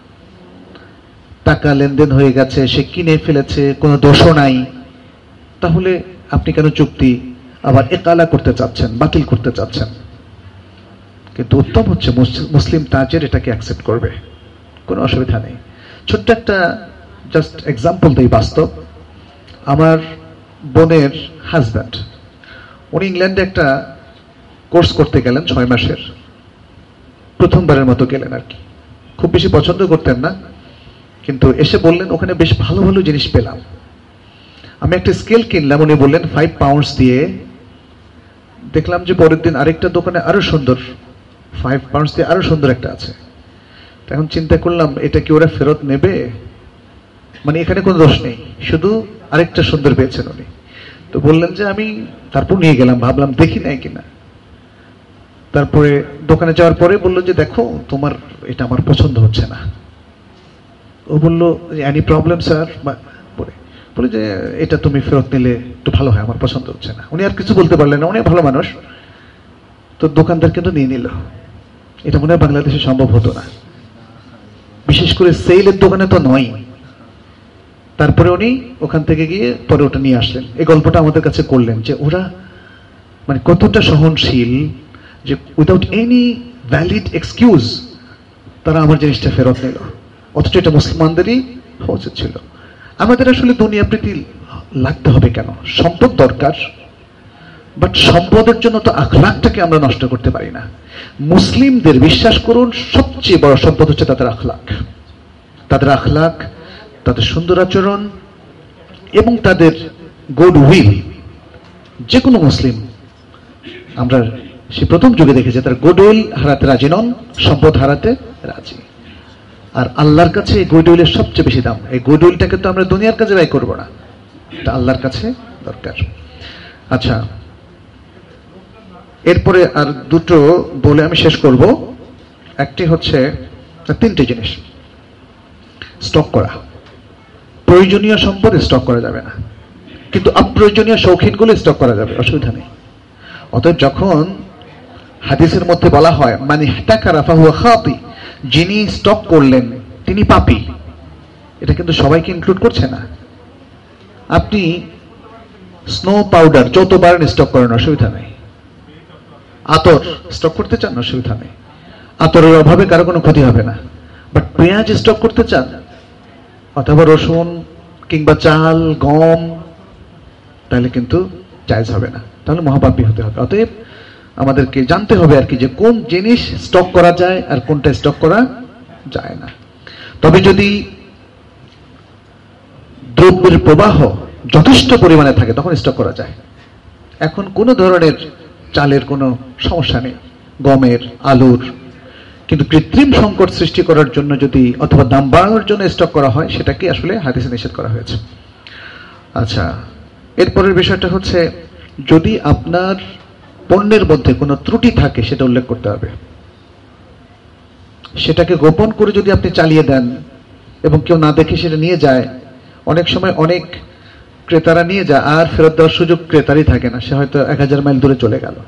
টাকা লেনদেন হয়ে গেছে, সে কিনে ফেলেছে, কোনো দোষও নাই, তাহলে আপনি কেন চুক্তি আবার একালা করতে চাচ্ছেন, বাতিল করতে চাচ্ছেন? কিন্তু উত্তম হচ্ছে মুসলিম তাজের এটাকে অ্যাকসেপ্ট করবে, কোনো অসুবিধা নেই। ছোট্ট একটা জাস্ট এক্সাম্পল দিই বাস্তব। আমার বোনের হাজব্যান্ড, উনি ইংল্যান্ডে একটা কোর্স করতে গেলেন ছয় মাসের, প্রথমবারের মতো গেলেন আর কি। খুব বেশি পছন্দ করতেন না, কিন্তু এসে বললেন ওখানে বেশ ভালো ভালো জিনিস পেলাম। আমি একটা স্কেল কিনলাম, উনি বললেন ফাইভ পাউন্ডস দিয়ে। দেখলাম যে পরের দিন আরেকটা দোকানে আরো সুন্দর, ফাইভ পাউন্ডস দিয়ে আরো সুন্দর একটা আছে। এখন চিন্তা করলাম এটা কি ওরা ফেরত নেবে? মানে এখানে কোনো দোষ নেই, শুধু আরেকটা সুন্দর পেয়েছেন উনি। তো বললেন যে আমি, তারপর নিয়ে গেলাম, ভাবলাম দেখি নাই কিনা। তারপরে দোকানে যাওয়ার পরে বললো যে দেখো তোমার এটা আমার পছন্দ হচ্ছে না। ও বললো এনি প্রবলেম স্যার? বলে যে এটা তুমি ফেরত নিলে একটু ভালো হয়, আমার পছন্দ হচ্ছে না। উনি আর কিছু বলতে পারলেন না, উনি ভালো মানুষ। তো দোকানদার কিন্তু নিয়ে নিল। এটা মনে হয় বাংলাদেশে সম্ভব হতো না, বিশেষ করে সেলের দোকানে তো নয়। তারপরে উনি ওখান থেকে গিয়ে পরে ওটা নিয়ে আসলেন। এই গল্পটা আমাদের কাছে করলেন যে ওরা মানে কতটা সহনশীল, যে উইদাউট এনি ভ্যালিড এক্সকিউজ তারা আমার জিনিসটা ফেরত নিল, অথচ এটা মুসলমানদেরই হওয়া উচিত ছিল। আমাদের আসলে দুনিয়া প্রীতি লাগতে হবে কেন? সম্পদ দরকার, বাট সম্পদের জন্য তো আখলাকটাকে আমরা নষ্ট করতে পারি না। মুসলিমদের বিশ্বাস করুন সবচেয়ে বড় সম্পদ হচ্ছে তাদের আখলাক, তাদের আখলাক, তাদের সুন্দর আচরণ এবং তাদের গুড উইল। যে কোনো মুসলিম আমরা সে প্রথম যুগে দেখেছি তার গুড উইল হারাতে রাজি নন, সম্পদ হারাতে রাজি। আর আল্লাহর কাছে এই গুড উইলের সবচেয়ে বেশি দাম। এই গুড উইলটাকে তো আমরা দুনিয়ার কাজে ব্যয় করবো না, এটা আল্লাহর কাছে দরকার। আচ্ছা, এরপরে আর দুটো বলে আমি শেষ করব। একটি হচ্ছে, তিনটে জিনিস স্টক করা। প্রয়োজনীয় সম্পদ স্টক করা যাবে না, কিন্তু অপ্রয়োজনীয় শৌখিনগুলো স্টক করা যাবে, অসুবিধা নেই। অতএব যখন হাদিসের মধ্যে বলা হয় মানে ইহতাকারা ফাহুয়া খাতি, যিনি স্টক করলেন তিনি পাপী, এটা কিন্তু সবাইকে ইনক্লুড করছে না। আপনি স্নো পাউডার যতবার স্টক করেন অসুবিধা নেই, আতর স্টক করতে চান অসুবিধা নেই, আতরের অভাবে কারো কোনো ক্ষতি হবে না। বাট পেঁয়াজ স্টক করতে চান অথবা রসুন কিংবা চাল গম, তাহলে কিন্তু জায়েজ হবে না, তাহলে মহাপাপী হতে হবে। অতএব আমাদেরকে জানতে হবে আর কি যে কোন জিনিস স্টক করা যায় আর কোনটা স্টক করা যায় না। তবে যদি দ্রব্যের প্রবাহ যথেষ্ট পরিমাণে থাকে তখন স্টক করা যায়। এখন কোনো ধরনের চালের কোনো সমস্যা নেই, গমের, আলুর, কিন্তু কৃত্রিম সংকট সৃষ্টি করার জন্য যদি অথবা দাম বাড়ানোর জন্য স্টক করা হয় সেটাকে আসলে হাদিসে নিষেধ করা হয়েছে। আচ্ছা, এরপরের বিষয়টা হচ্ছে যদি আপনার পণ্যের মধ্যে কোনো ত্রুটি থাকে সেটা উল্লেখ করতে হবে। সেটাকে গোপন করে যদি আপনি চালিয়ে দেন এবং কেউ না দেখে সেটা নিয়ে যায়, অনেক সময় অনেক ক্রেতারা নিয়ে যায় আর ফেরত দেওয়ার সুযোগ ক্রেতারই থাকে না, সে হয়তো এক হাজার মাইল দূরে চলে গেল।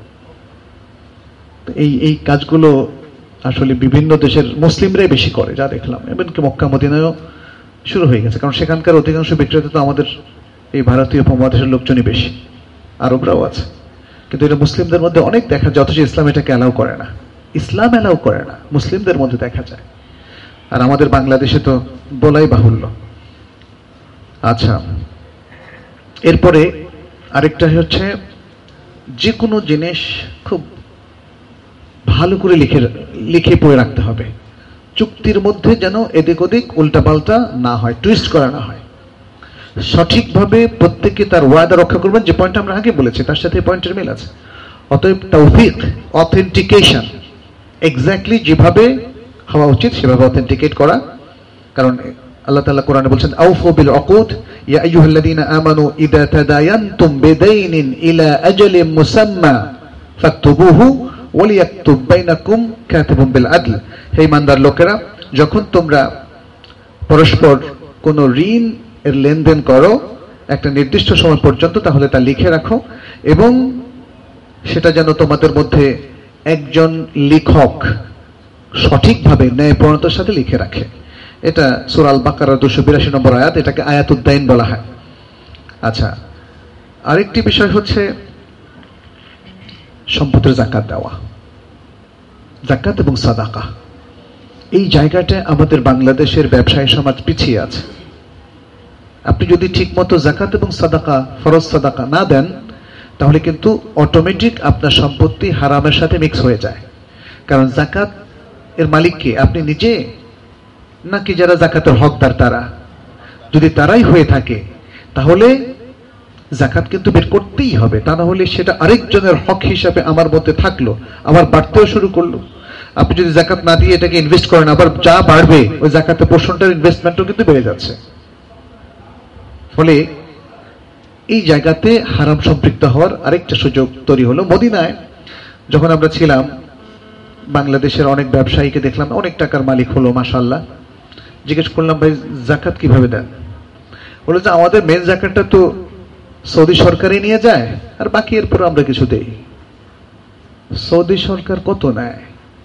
এই এই কাজগুলো আসলে বিভিন্ন দেশের মুসলিমরাই বেশি করে যা দেখলাম, এমনকি মক্কা মদিনায়ও শুরু হয়ে গেছে, কারণ সেখানকার অধিকাংশ বিক্রেতা তো আমাদের এই ভারতীয় উপমহাদেশের লোকজনই বেশি, আরবরাও আছে, কিন্তু এটা মুসলিমদের মধ্যে অনেক দেখা যায়, অথচ ইসলাম এটাকে অ্যালাউ করে না। ইসলাম অ্যালাউ করে না, মুসলিমদের মধ্যে দেখা যায়, আর আমাদের বাংলাদেশে তো বলাই বাহুল্য। আচ্ছা, এরপরে আরেকটা হচ্ছে যে কোনো জিনিস খুব ভালো করে লিখে লিখে পড়ে রাখতে হবে, চুক্তির মধ্যে যেন এদিক ওদিক উল্টাপাল্টা না হয়, টুইস্ট করা না হয়। সঠিকভাবে প্রত্যেকে তার ওয়াদা রক্ষা করবেন, যে পয়েন্ট আমরা আগে বলেছি তার সাথে পয়েন্টের মিল আছে। অতএব তাওফীক, অথেন্টিকেশন, এক্স্যাক্টলি যেভাবে হওয়া উচিত সেভাবে অথেন্টিকেট করা। কারণ আল্লাহ তাআলা কোরআনে বলছেন আউফু বিল উকুদ ইয়া আইয়ুহাল্লাযীনা আমানু ইযা তাদায়ানতুম বিদাইনিন ইলা আজালিন মুসাম্মা ফাকতুবুহু ওয়ালিয়াকতুব বাইনাকুম কাতিবুন বিল আদল। হে ঈমানদার লোকেরা, যখন তোমরা পরস্পর কোনো ঋণ এর লেনদেন করো একটা নির্দিষ্ট সময় পর্যন্ত, তাহলে তা লিখে রাখো এবং সেটা যেন তোমাদের মধ্যে একজন লেখক সঠিকভাবে ন্যায়পরায়ণতার সাথে লিখে রাখে। এটা সূরা আল বাকারার দুশো বিরাশি নম্বর আয়াত, এটাকে আয়াতুদ দাইন বলা হয়। আচ্ছা, আরেকটি বিষয় হচ্ছে সম্পদের যাকাত দেওয়া, যাকাত এবং সাদাকা। এই জায়গাটা আমাদের বাংলাদেশের ব্যবসায়ী সমাজ পিছিয়ে আছে। আপনি যদি ঠিক মতো যাকাত এবং সাদাকা, ফরজ সাদাকা না দেন, তাহলে কিন্তু অটোমেটিক আপনার সম্পত্তি হারামের সাথে মিক্স হয়ে যায়। কারণ যাকাত এর মালিক কে? আপনি নিজে নাকি যারা যাকাতের হকদার তারা? যদি তারাই হয়ে থাকে তাহলে যাকাত কিন্তু বের করতেই হবে, তা না হলে সেটা আরেকজনের হক হিসাবে আমার মধ্যে থাকলো, আবার বাড়তেও শুরু করলো। আপনি যদি যাকাত না দিয়ে এটাকে ইনভেস্ট করেন, আবার যা বাড়বে ওই যাকাতের পোর্শনটার ইনভেস্টমেন্টও কিন্তু বেড়ে যাচ্ছে। ফলে এই জায়গাতে হারাম সম্পৃক্ত হওয়ার আরেকটা সুযোগ তৈরি হলো। মদিনায় যখন আমরা ছিলাম, বাংলাদেশের অনেক ব্যবসায়ীকে দেখলাম, অনেক টাকার মালিক হলো মাশাআল্লাহ। জিজ্ঞেস করলাম, ভাই যাকাত কিভাবে দেন? বলে যে আমাদের মেন যাকাতটা তো সৌদি সরকারই নিয়ে যায়, আর বাকি এরপর আমরা কিছু দেই। সৌদি সরকার কত নেয়?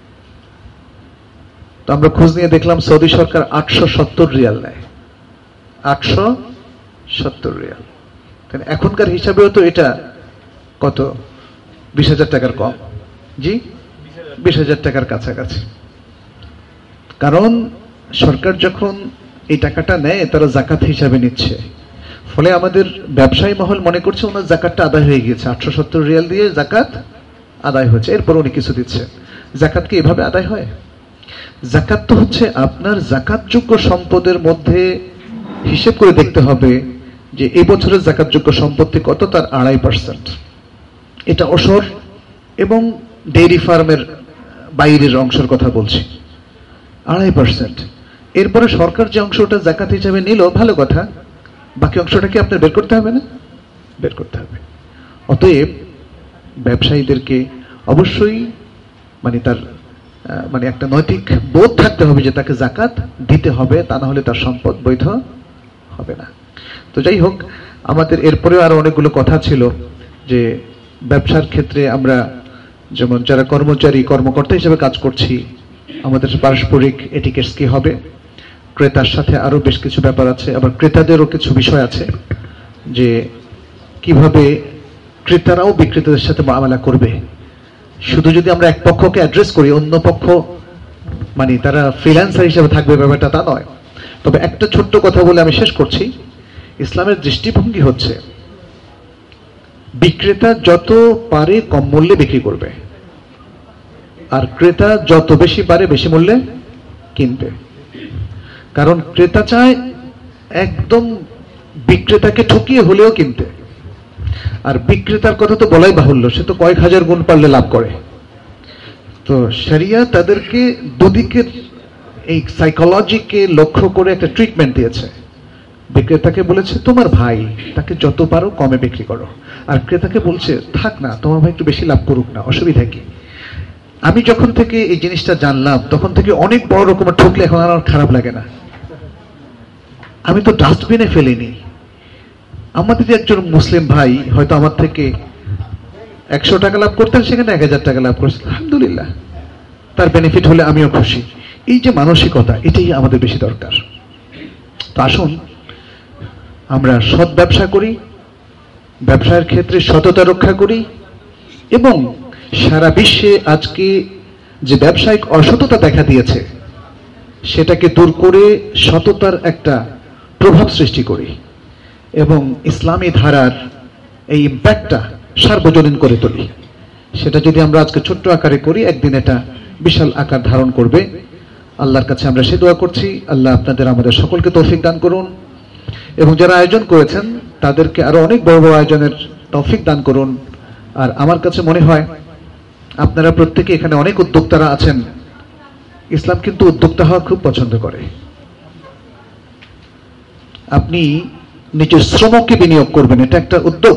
তো আমরা খোঁজ নিয়ে দেখলাম সৌদি সরকার আটশো সত্তর রিয়াল নেয়, আটশো সত্তর রিয়াল। এখনকার হিসাবেও তো এটা কত, বিশ হাজার টাকার কম। জি, বিশ হাজার টাকার কাছাকাছি। কারণ সরকার যখন এই টাকাটা নেয় তারা যাকাত হিসাবে নিচ্ছে, ফলে আমাদের ব্যবসায়ী মহল মনে করছে ওনার যাকাতটা আদায় হয়ে গিয়েছে, আটশো সত্তর রিয়াল দিয়ে যাকাত আদায় হচ্ছে, এরপর উনি কিছু দিচ্ছে। যাকাত কি এভাবে আদায় হয়? যাকাত তো হচ্ছে আপনার যাকাতযোগ্য সম্পদের মধ্যে হিসেব করে দেখতে হবে যে এই বছরের যাকাতযোগ্য সম্পত্তি কত, তার আড়াই পার্সেন্ট। এটা ওসর এবং ডেইরি ফার্মের বাইরের অংশের কথা বলছি, আড়াই পার্সেন্ট। এরপরে সরকার যে অংশটা যাকাত হিসাবে নিল ভালো কথা, বাকি অংশটাকে আপনার বের করতে হবে না? বের করতে হবে। অতএব ব্যবসায়ীদেরকে অবশ্যই মানে তার মানে একটা নৈতিক বোধ থাকতে হবে যে তাকে যাকাত দিতে হবে, তা না হলে তার সম্পদ বৈধ হবে না। তো যাই হোক, আমাদের এরপরেও আরো অনেকগুলো কথা ছিল যে ব্যবসার ক্ষেত্রে আমরা যেমন যারা কর্মচারী কর্মকর্তা হিসেবে কাজ করছি, আমাদের পারস্পরিক এটিকেটস কি হবে, ক্রেতার সাথে আরো বেশ কিছু ব্যাপার আছে, আবার ক্রেতাদেরও কিছু বিষয় আছে। যে কিভাবে ক্রেতারাও বিক্রেতাদের সাথে মামলা করবে। শুধু যদি আমরা এক পক্ষকে অ্যাড্রেস করি, অন্য পক্ষ মানে তারা ফ্রিল্যান্সার হিসেবে থাকবে ব্যাপারটা তা নয়। তবে একটা ছোট্ট কথা বলে আমি শেষ করছি। ইসলামের দৃষ্টিভঙ্গি হচ্ছে বিক্রেতা যত পারে কম মূল্যে বিক্রি করবে, আর ক্রেতা যত বেশি পারে বেশি মূল্যে কিনবে। কারণ ক্রেতা চায় একদম বিক্রেতাকে ঠকিয়ে হলেও কিনতে, আর বিক্রেতার কথা তো বলাই বাহুল্য, সে তো কয়েক হাজার গুণ পারলে লাভ করে। তো শরিয়া তাদেরকে দুদিকের এই সাইকোলজিকে লক্ষ্য করে একটা ট্রিটমেন্ট দিয়েছে। বিক্রেতাকে বলেছে তোমার ভাই, তাকে যত পারো কমে বিক্রি করো, আর ক্রেতাকে বলছে থাক না, তোমার ভাই একটু বেশি লাভ করুক না, অসুবিধা কি। আমি যখন থেকে এই জিনিসটা জানলাম তখন থেকে অনেক বড় রকমের ঠকলে এখন আর আমার খারাপ লাগে না। আমি তো ডাস্টবিনে ফেলিনি। আমাদের যে একজন মুসলিম ভাই হয়তো আমার থেকে একশো টাকা লাভ করতেন, সেখানে এক হাজার টাকা লাভ করছেন, আলহামদুলিল্লাহ, তার বেনিফিট হলে আমিও খুশি। এই যে মানসিকতা, এটাই আমাদের বেশি দরকার। তো আসুন আমরা সৎ ব্যবসা করি, ব্যবসার ক্ষেত্রে সততা রক্ষা করি, এবং সারা বিশ্বে আজকে যে ব্যবসায়িক অসততা দেখা দিয়েছে সেটাকে দূর করে সততার একটা প্রভাব সৃষ্টি করি, এবং ইসলামী ধারার এই ইম্প্যাক্টটা সার্বজনীন করে তুলি। সেটা যদি আমরা আজকে ছোট্ট আকারে করি, একদিন এটা বিশাল আকার ধারণ করবে। আল্লাহর কাছে আমরা সে দোয়া করছি, আল্লাহ আপনাদের আমাদের সকলকে তৌফিক দান করুন, এবং যারা আয়োজন করেছেন তাদেরকে আরো অনেক বড় বড় আয়োজনের তৌফিক দান করুন। আর আমার কাছে মনে হয় আপনারা প্রত্যেকে এখানে অনেক উদ্যোক্তারা আছেন। ইসলাম কিন্তু উদ্যোক্তা হওয়া খুব পছন্দ করে। আপনি নিজের শ্রমকে বিনিয়োগ করবেন, এটা একটা উদ্যোগ।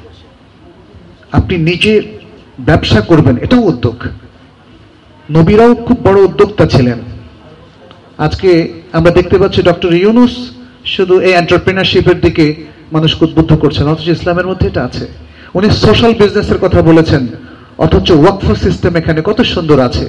আপনি নিজে ব্যবসা করবেন, এটাও উদ্যোগ। নবীরাও খুব বড় উদ্যোক্তা ছিলেন। আজকে আমরা দেখতে পাচ্ছি ডক্টর ইউনুস শুধু এই এন্টারপ্রেনারশিপের দিকে মানুষকে উদ্বুদ্ধ করছেন, অথচ ইসলামের মধ্যে এটা আছে। উনি সোশ্যাল বিজনেসের কথা বলেছেন, অথচ ওয়াকফ সিস্টেম এখানে কত সুন্দর আছে।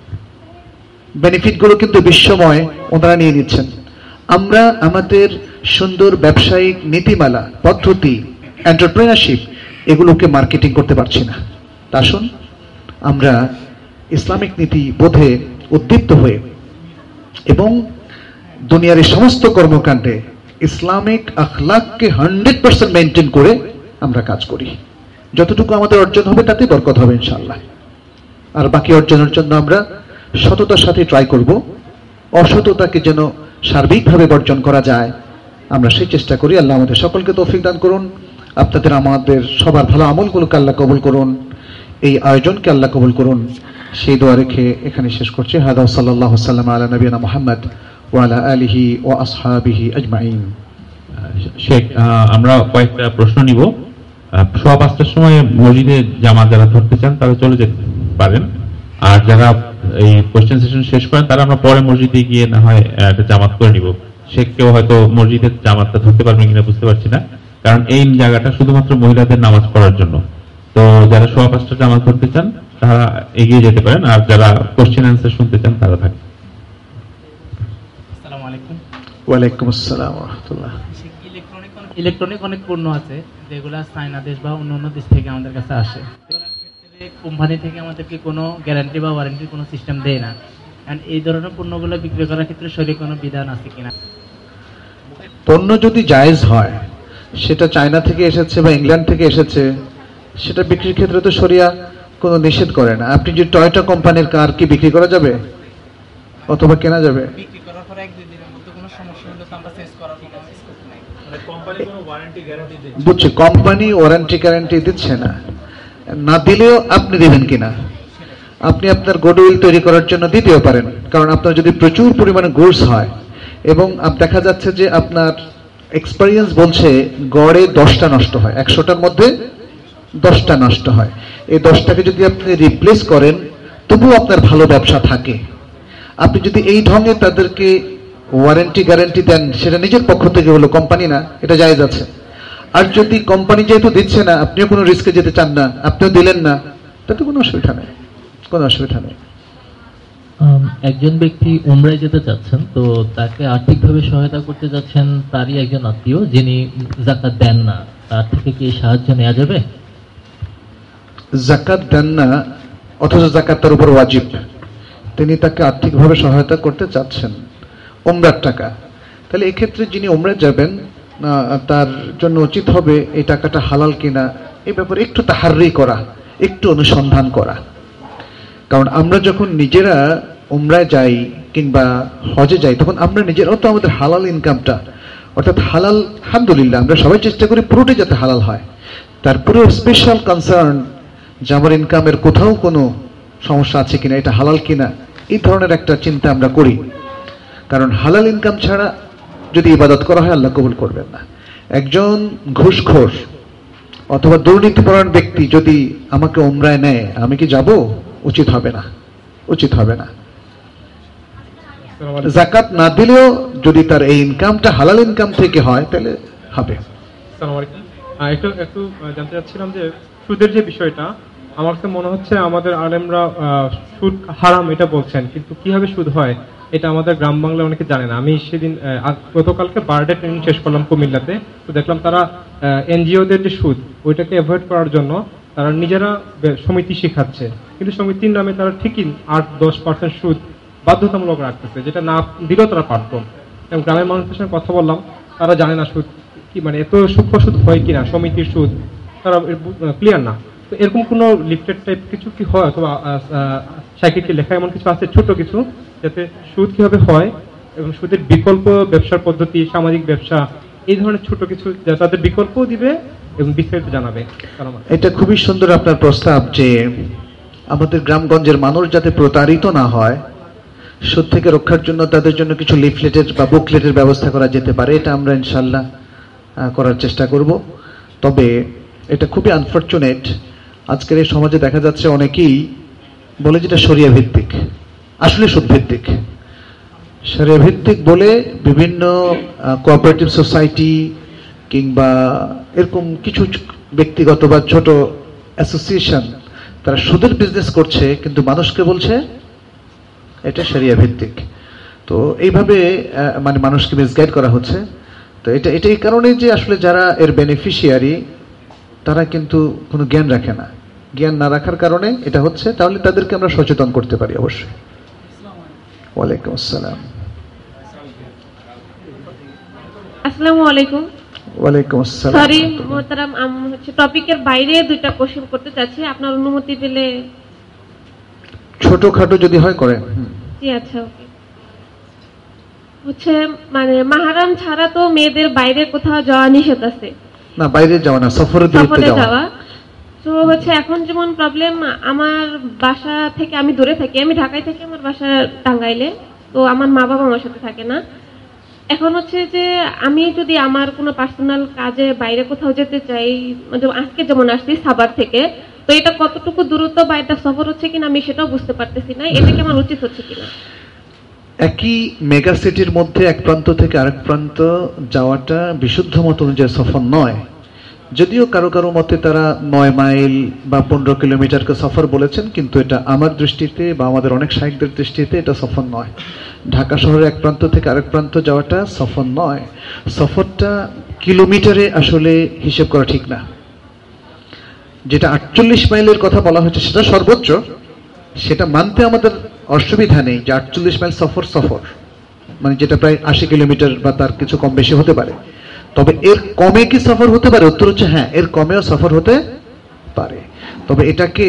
বেনিফিট গুলো কিন্তু বিশ্বময় ওনারা নিয়ে নিচ্ছেন। আমরা আমাদের সুন্দর ব্যবসায়িক নীতিমালা, পদ্ধতি, এন্টারপ্রেনারশিপ এগুলোকে মার্কেটিং করতে পারছি না। আসুন আমরা ইসলামিক নীতি বোধে উদ্দীপ্ত হয়ে এবং দুনিয়ার এই সমস্ত কর্মকাণ্ডে ইসলামিক আখলাককে হান্ড্রেড পার্সেন্ট মেনটেন করে আমরা কাজ করি। যতটুকু আমাদের অর্জন হবে তাতে বরকত হবে ইনশাআল্লাহ। আর বাকি অর্জনের জন্য আমরা সততার সাথে ট্রাই করব, অসততাকে যেন সার্বিকভাবে বর্জন করা যায় আমরা সেই চেষ্টা করি। আল্লাহ আমাদের সকলকে তৌফিক দান করুন। আপনাদের আমাদের সবার ভালো আমলগুলোকে আল্লাহ কবুল করুন, এই আয়োজনকে আল্লাহ কবুল করুন, সেই দোয়া রেখে এখানে শেষ করছি। হাদা সাল্লাল্লাহু সাল্লাম আলা নবিয়িনা মুহাম্মদ ওয়া আলা আলিহি ওয়া আসহাবিহি আজমাইন। শেখ, আমরা কয়েকটা প্রশ্ন নিব। সোয়া পাঁচটার সময় মসজিদে জামাত যারা ধরতে চান তারা চলে যেতে পারেন, আর যারা এই কোশ্চেন সেশন শেষ করেন তারা আমরা পরে মসজিদে গিয়ে না হয় একটা জামাত করে নিব। শেখ কেউ হয়তো মসজিদের জামাতটা ধরতে পারবেন কিনা বুঝতে পারছি না, কারণ এই জায়গাটা শুধুমাত্র মহিলাদের নামাজ পড়ার জন্য। তো যারা সোয়া পাঁচটা জামাত ধরতে চান তারা এগিয়ে যেতে পারেন, আর যারা কোশ্চেন অ্যান্সার শুনতে চান তারা থাকেন। আসসালামু আলাইকুম। ওয়ালাইকুম আসসালাম ওয়া রাহমাতুল্লাহ। ইলেকট্রনিক ইলেকট্রনিক অনেক পণ্য আছে যেগুলো চায়না দেশ বা অন্য অন্য দেশ থেকে আমাদের কাছে আসে। কোম্পানি থেকে আমাদেরকে কোনো গ্যারান্টি বা ওয়ারেন্টির কোনো সিস্টেম দেয় না। কারণ এই ধরনের পণ্যগুলো বিক্রি করার ক্ষেত্রে শরীরে কোনো বিধান আছে কিনা? পণ্য যদি জায়েজ হয়, সেটা চায়না থেকে এসেছে বা ইংল্যান্ড থেকে এসেছে, সেটা বিক্রির ক্ষেত্রে তো শরিয়া কোনো নিষেধ করে না। আপনি যে টয়োটা কোম্পানির কার কি বিক্রি করা যাবে অথবা কেনা যাবে? বিক্রি করার পর এক দুই দিনের মধ্যে কোনো সমস্যা হলে তো আমরা চেঞ্জ করার কোনো স্কোপ নাই। মানে কোম্পানি কোনো ওয়ারেন্টি গ্যারান্টি দিচ্ছে? বুঝছি, কোম্পানি ওয়ারেন্টি গ্যারান্টি দিচ্ছে না। না দিলেও আপনি দিবেন কিনা? আপনি আপনার গুডউইল তৈরি করার জন্য দিতেও পারেন, কারণ আপনার যদি প্রচুর পরিমাণে গুডস হয় এবং দেখা যাচ্ছে যে আপনার এক্সপেরিয়েন্স বলছে গড়ে দশটা নষ্ট হয়, একশোটার মধ্যে দশটা নষ্ট হয়। এই দশটাকে যদি আপনি রিপ্লেস করেন তবুও আপনার ভালো ব্যবসা থাকে। আপনি যদি এই ঢঙে তাদেরকে ওয়ারেন্টি গ্যারান্টি দেন, সেটা নিজের পক্ষ থেকে হলো, কোম্পানি না, এটা জায়েজ আছে। আর যদি কোম্পানি যেহেতু দিচ্ছে না, আপনিও কোনো রিস্কে যেতে চান না, আপনিও দিলেন না, তাতে কোনো অসুবিধা নেই, কোনো অসুবিধা নেই। একজন ব্যক্তি উমরায় যেতে চাচ্ছেন, তো তাকে আর্থিকভাবে সহায়তা করতে যাচ্ছেন তারই একজন আত্মীয় যিনি যাকাত দেন না, তার থেকে কি সাহায্য নেওয়া যাবে? যাকাত দেন না অথচ যাকাত তার উপর ওয়াজিব, তিনি তাকে আর্থিকভাবে সহায়তা করতে চাচ্ছেন উমরার টাকা, তাহলে এক্ষেত্রে যিনি উমরায় যাবেন তার জন্য উচিত হবে এই টাকাটা হালাল কিনা এই ব্যাপারে একটু তাহাররি করা, একটু অনুসন্ধান করা। কারণ আমরা যখন নিজেরা উমরায় যাই কিংবা হজে যাই তখন আমরা নিজেরাও তো আমাদের হালাল ইনকামটা অর্থাৎ হালাল, আলহামদুলিল্লাহ আমরা সবাই চেষ্টা করি পুরোটাই যাতে হালাল হয়, তারপরে স্পেশাল কনসার্ন যে আমার ইনকামের কোথাও কোনো সমস্যা আছে কিনা, এটা হালাল কিনা, এই ধরনের একটা চিন্তা আমরা করি। কারণ হালাল ইনকাম ছাড়া যদি ইবাদত করা হয় আল্লাহ কবুল করবেন না। একজন ঘুষখোর অথবা দুর্নীতিপরায়ণ ব্যক্তি যদি আমাকে উমরায় নেয় আমি কি যাব? উচিত হবে না, উচিত হবে না। যাকাত না দিলেও যদি তার এই ইনকামটা হালাল ইনকাম থেকে হয় তাহলে হবে। আসসালামু আলাইকুম, একটু একটু জানতে চাচ্ছিলাম যে সুদের যে বিষয়টা, আমার কাছে মনে হচ্ছে আমাদের আলেমরা সুদ হারাম এটা বলছেন, কিন্তু কিভাবে সুদ হয় এটা আমাদের গ্রাম বাংলায় অনেকে জানে না। আমি সেদিন গতকালকে বারডে ট্রেনিং শেষ করলাম কুমিল্লাতে, তো দেখলাম তারা এনজিওদের যে সুদ ওইটাকে অ্যাভয়েড করার জন্য তারা নিজেরা সমিতি শিখাচ্ছে, কিন্তু সমিতির নামে তারা ঠিকই আট দশ পার্সেন্ট সুদ বাধ্যতামূলক রাখতেছে, যেটা না দিলেও তারা পারত। এবং গ্রামের মানুষের সঙ্গে কথা বললাম, তারা জানে না সুদ কি, মানে এত সূক্ষ্ম সুদ হয় কিনা, সমিতির সুদ তারা ক্লিয়ার না। তো এরকম কোনো লিফলেট টাইপ কিছু কি হয় অথবা সাইকেলকে লেখা এমন কিছু আছে ছোট কিছু, যাতে সুদ কিভাবে হয় এবং সুদের বিকল্প ব্যবসার পদ্ধতি, সামাজিক ব্যবসা, এই ধরনের ছোট কিছু তাদের বিকল্পও দিবে এবং বিস্তারিত জানাবে? এটা খুবই সুন্দর আপনার প্রস্তাব যে আমাদের গ্রামগঞ্জের মানুষ যাতে প্রতারিত না হয়, সুদ থেকে রক্ষার জন্য তাদের জন্য কিছু লিফলেটের বা বুকলেটের ব্যবস্থা করা যেতে পারে। এটা আমরা ইনশাল্লাহ করার চেষ্টা করব। তবে এটা খুবই আনফরচুনেট, আজকের এই সমাজে দেখা যাচ্ছে অনেকেই বলে যেটা শরিয়া ভিত্তিক, আসলে সুদ ভিত্তিক। শরিয়া ভিত্তিক বলে বিভিন্ন কোঅপারেটিভ সোসাইটি কিংবা এরকম কিছু ব্যক্তিগত বা ছোট অ্যাসোসিয়েশন তারা সুদের বিজনেস করছে, কিন্তু মানুষকে বলছে এটা শরিয়া ভিত্তিক। তো এইভাবে মানে মানুষকে মিসগাইড করা হচ্ছে। তো এটা এটা এই কারণে যে আসলে যারা এর বেনিফিশিয়ারি তারা কিন্তু কোনো জ্ঞান রাখে না, জ্ঞান না রাখার কারণে এটা হচ্ছে। তাহলে তাদেরকে আমরা সচেতন করতে পারি অবশ্যই। ওয়ালাইকুম আসসালাম। আসসালামু আলাইকুম। ওয়ালাইকুম আসসালাম। সরি মোহতারাম, আমি হচ্ছে টপিকের বাইরে দুইটা কোশ্চেন করতে চাচ্ছি, আপনার অনুমতি পেলে। ছোটখাটো যদি হয় করেন। জি আচ্ছা, ওকে। হচ্ছে মানে মাহরাম ছাড়া তো মেয়েদের বাইরে কোথাও যাওয়া নিষেধ আছে না? বাইরে যাওয়া না, সফরে সফরে যাওয়া। তো হচ্ছে এখন যেমন প্রবলেম, আমার বাসা থেকে আমি দূরে থাকি, আমি ঢাকায় থাকি, আমার বাসা টাঙ্গাইলে, তো আমার মা বাবা আমার সাথে থাকে না। এখন হচ্ছে যে আমি যদি আমার কোনো পার্সোনাল কাজে বাইরে কোথাও যেতে চাই, আজকে যেমন আসছি সাভার থেকে, তো এটা কতটুকু দূরত্ব বা এটা সফর হচ্ছে কিনা আমি সেটাও বুঝতে পারতেছি না, এটা কি আমার উচিত হচ্ছে কিনা। একই মেগা সিটির মধ্যে এক প্রান্ত থেকে আরেক প্রান্ত যাওয়াটা বিশুদ্ধ মত অনুযায়ী সফর নয়। যদিও কারো কারো মতে তারা নয় মাইল বা পনেরো কিলোমিটারকে সফর বলেছেন, কিন্তু এটা আমার দৃষ্টিতে বা আমাদের অনেক শায়খদের দৃষ্টিতে এটা সফর নয়। ঢাকা শহরের এক প্রান্ত থেকে আরেক প্রান্ত যাওয়াটা সফর নয়। সফরটা কিলোমিটারে আসলে হিসেব করা ঠিক না। যেটা আটচল্লিশ মাইলের কথা বলা হয়েছে সেটা সর্বোচ্চ, সেটা মানতে আমাদের অসুবিধা নেই যে আটচল্লিশ মাইল সফর সফর মানে যেটা প্রায় আশি কিলোমিটার বা তার কিছু কম বেশি হতে পারে। তবে এর কমে কি সফর হতে পারে? উত্তর হচ্ছে হ্যাঁ, এর কমেও সফর হতে পারে। তবে এটাকে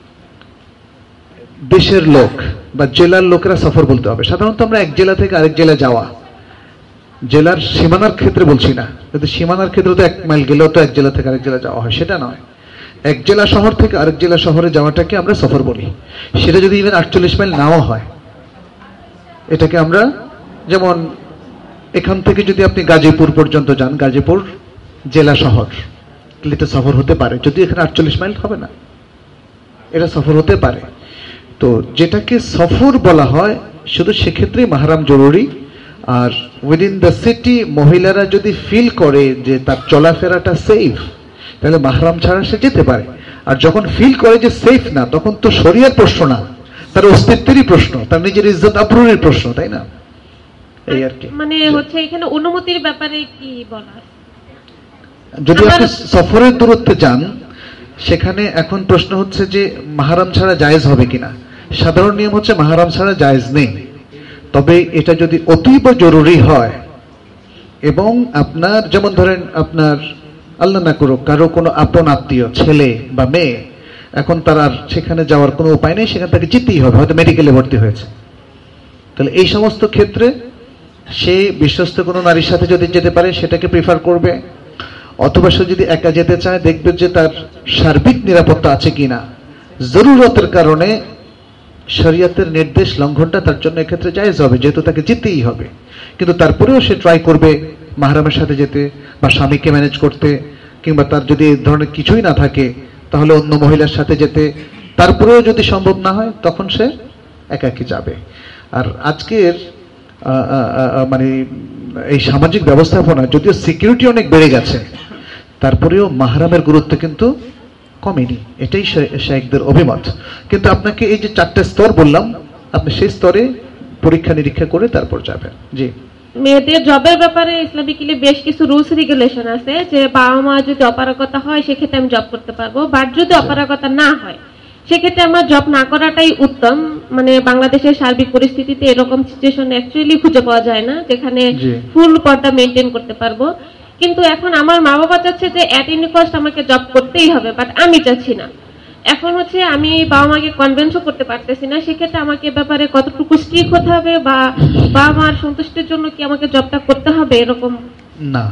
দেশের লোক বা জেলার লোকেরা সফর বলতে হবে। সাধারণত আমরা এক জেলা থেকে আরেক জেলা যাওয়া, জেলার সীমানার ক্ষেত্রে বলছি না, কিন্তু সীমানার ক্ষেত্রে তো এক মাইল গেলেও তো এক জেলা থেকে আরেক জেলা যাওয়া হয়, সেটা নয়। এক জেলা শহর থেকে আরেক জেলা শহরে যাওয়াটাকে আমরা সফর বলি। সেটা যদি ইভেন আটচল্লিশ মাইল নাও হয়, এটাকে আমরা, যেমন এখান থেকে যদি আপনি গাজীপুর পর্যন্ত যান, গাজীপুর জেলা শহর, এটা সফর হতে পারে, যদি এখানে আটচল্লিশ মাইল হবে না, এটা সফর হতে পারে। তো যেটাকে সফর বলা হয় শুধু সেক্ষেত্রে মাহরাম জরুরি। আর উইদিন দ্য সিটি মহিলারা যদি ফিল করে যে তার চলাফেরাটা সেফ, তাহলে মাহরাম ছাড়া সে যেতে পারে। আর যখন ফিল করে যে সেফ না, তখন তো শরিয়ার প্রশ্ন না, তার অস্তিত্বেরই প্রশ্ন, তার নিজের ইজ্জত আবরুরের প্রশ্ন, তাই না? এই আর কি। মানে হচ্ছে এখানে অনুমতির ব্যাপারে কি বলা? যদি আপনি সফরের দূরত্বে যান, সেখানে এখন প্রশ্ন হচ্ছে যে মাহরাম ছাড়া জায়েজ হবে কিনা। সাধারণ নিয়ম হচ্ছে মাহরাম ছাড়া জায়েজ নেই, তবে এটা যদি অতীব জরুরি হয় এবং আপনার, যেমন ধরেন আপনার আল্লাহ না করুক কারো কোনো আপন আত্মীয় ছেলে বা মেয়ে, এখন তার আর সেখানে যাওয়ার কোনো উপায় নেই, সেখান থেকে যেতেই হবে, হয়তো মেডিকেলে ভর্তি হয়েছে, তাহলে এই সমস্ত ক্ষেত্রে সে বিশ্বস্ত কোনো নারীর সাথে যদি যেতে পারে সেটাকে প্রিফার করবে, অথবা সে যদি একা যেতে চায় দেখবে যে তার সার্বিক নিরাপত্তা আছে কিনা। জরুরতের কারণে শরিয়তের নির্দেশ লঙ্ঘনটা তার জন্য এক্ষেত্রে জায়েজ হবে, যেহেতু তাকে যেতেই হবে, কিন্তু তারপরেও সে ট্রাই করবে মাহরামের সাথে যেতে বা স্বামীকে ম্যানেজ করতে, কিংবা তার যদি এই ধরনের কিছুই না থাকে তাহলে অন্য মহিলার সাথে যেতে, তারপরেও যদি সম্ভব না হয় তখন সে একাকী যাবে। আর আজকের মানে এই সামাজিক ব্যবস্থাপনা যদিও সিকিউরিটি অনেক বেড়ে গেছে, তারপরেও মাহরামের গুরুত্ব কিন্তু কমেনি, এটাই শাইখদের অভিমত। কিন্তু আপনাকে এই যে চারটে স্তর বললাম, আপনি সেই স্তরে পরীক্ষা নিরীক্ষা করে তারপর যাবেন। জি, মেয়েদের জবের ব্যাপারে ইসলামিকলি বেশ কিছু রুলস রেগুলেশন আছে, যে বাবা মা যদি অপারগতা হয় সেক্ষেত্রে আমি জব করতে পারবো, বাট যদি অপারগতা না হয় সেক্ষেত্রে আমার জব না করাটাই উত্তম। মানে বাংলাদেশের সার্বিক পরিস্থিতিতে এরকম সিচুয়েশন অ্যাকচুয়ালি খুঁজে পাওয়া যায় না যেখানে ফুল পর্দা মেনটেন করতে পারবো। কিন্তু এখন আমার মা বাবা চাচ্ছে যে অ্যাট এনি কস্ট আমাকে জব করতেই হবে, বাট আমি চাচ্ছি না। এখন হচ্ছে আমি বাবা মাকে কনভিন্সও করতে পারতেছি না, সেক্ষেত্রে আমাকে ব্যাপারে কতটুকু স্ট্রিক হতে হবে বা বাবা মার সন্তুষ্টির জন্য কি আমাকে জবটা করতে হবে এরকম না,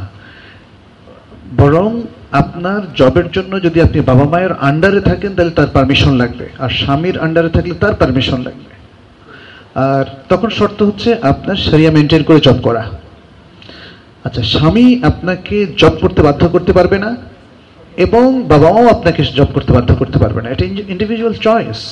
বরং আপনার জবের জন্য যদি আপনি বাবা মায়ের আন্ডারে থাকেন তাহলে তার পারমিশন লাগবে, আর স্বামীর আন্ডারে থাকলে তার পারমিশন লাগবে। আর তখন শর্ত হচ্ছে আপনার শরিয়া মেনটেন করে জব করা। আচ্ছা, স্বামী আপনাকে জব করতে বাধ্য করতে পারবে না এবং বাবা মাও আপনাকে জব করতে বাধ্য করতে পারবে না, এটা ইন্ডিভিজুয়াল চয়েস।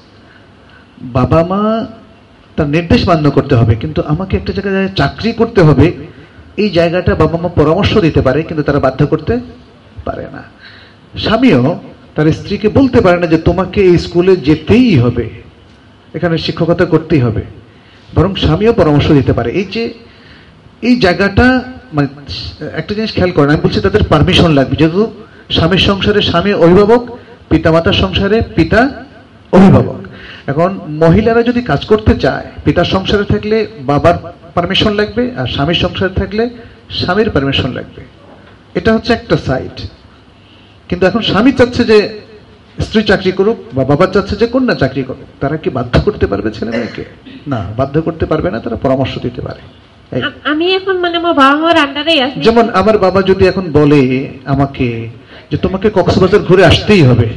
বাবা মা তার নির্দেশ মান্য করতে হবে, কিন্তু আমাকে একটা জায়গায় চাকরি করতে হবে, এই জায়গাটা বাবা মা পরামর্শ দিতে পারে কিন্তু তারা বাধ্য করতে পারে না। স্বামীও তার স্ত্রীকে বলতে পারে না যে তোমাকে এই স্কুলে যেতেই হবে, এখানে শিক্ষকতা করতেই হবে, বরং স্বামীও পরামর্শ দিতে পারে। এই যে এই জায়গাটা, মানে একটা জিনিস খেয়াল করেন, আমি বলছি তাদের পারমিশন লাগবে, যেহেতু স্বামীর সংসারে স্বামী অভিভাবক, পিতা মাতার সংসারে পিতা অভিভাবক। এখন মহিলারা যদি কাজ করতে চায়, পিতার সংসারে থাকলে বাবার পারমিশন লাগবে, আর স্বামীর সংসারে থাকলে স্বামীর পারমিশন লাগবে। এটা হচ্ছে একটা সাইড। কিন্তু এখন স্বামী চাচ্ছে যে স্ত্রী চাকরি করুক বা বাবা চাচ্ছে যে কন্যা চাকরি করুক, তারা কি বাধ্য করতে পারবে ছেলে মেয়েকে? না, বাধ্য করতে পারবে না, তারা পরামর্শ দিতে পারে। আমি এখন মানে আমার বাবা মার আন্ডারেই আছি। যেমন আমার বাবা যদি এখন বলে আমাকে যে তোমাকে কক্সবাজার ঘুরে আসতেই হবে,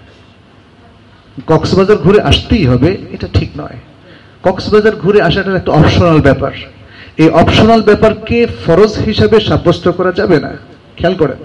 কক্সবাজার ঘুরে আসতেই হবে, এটা ঠিক নয়। কক্সবাজার ঘুরে আসাটা একটা অপশনাল ব্যাপার, এই অপশনাল ব্যাপারকে ফরজ হিসাবে সাব্যস্ত করা যাবে না। খেয়াল করেন,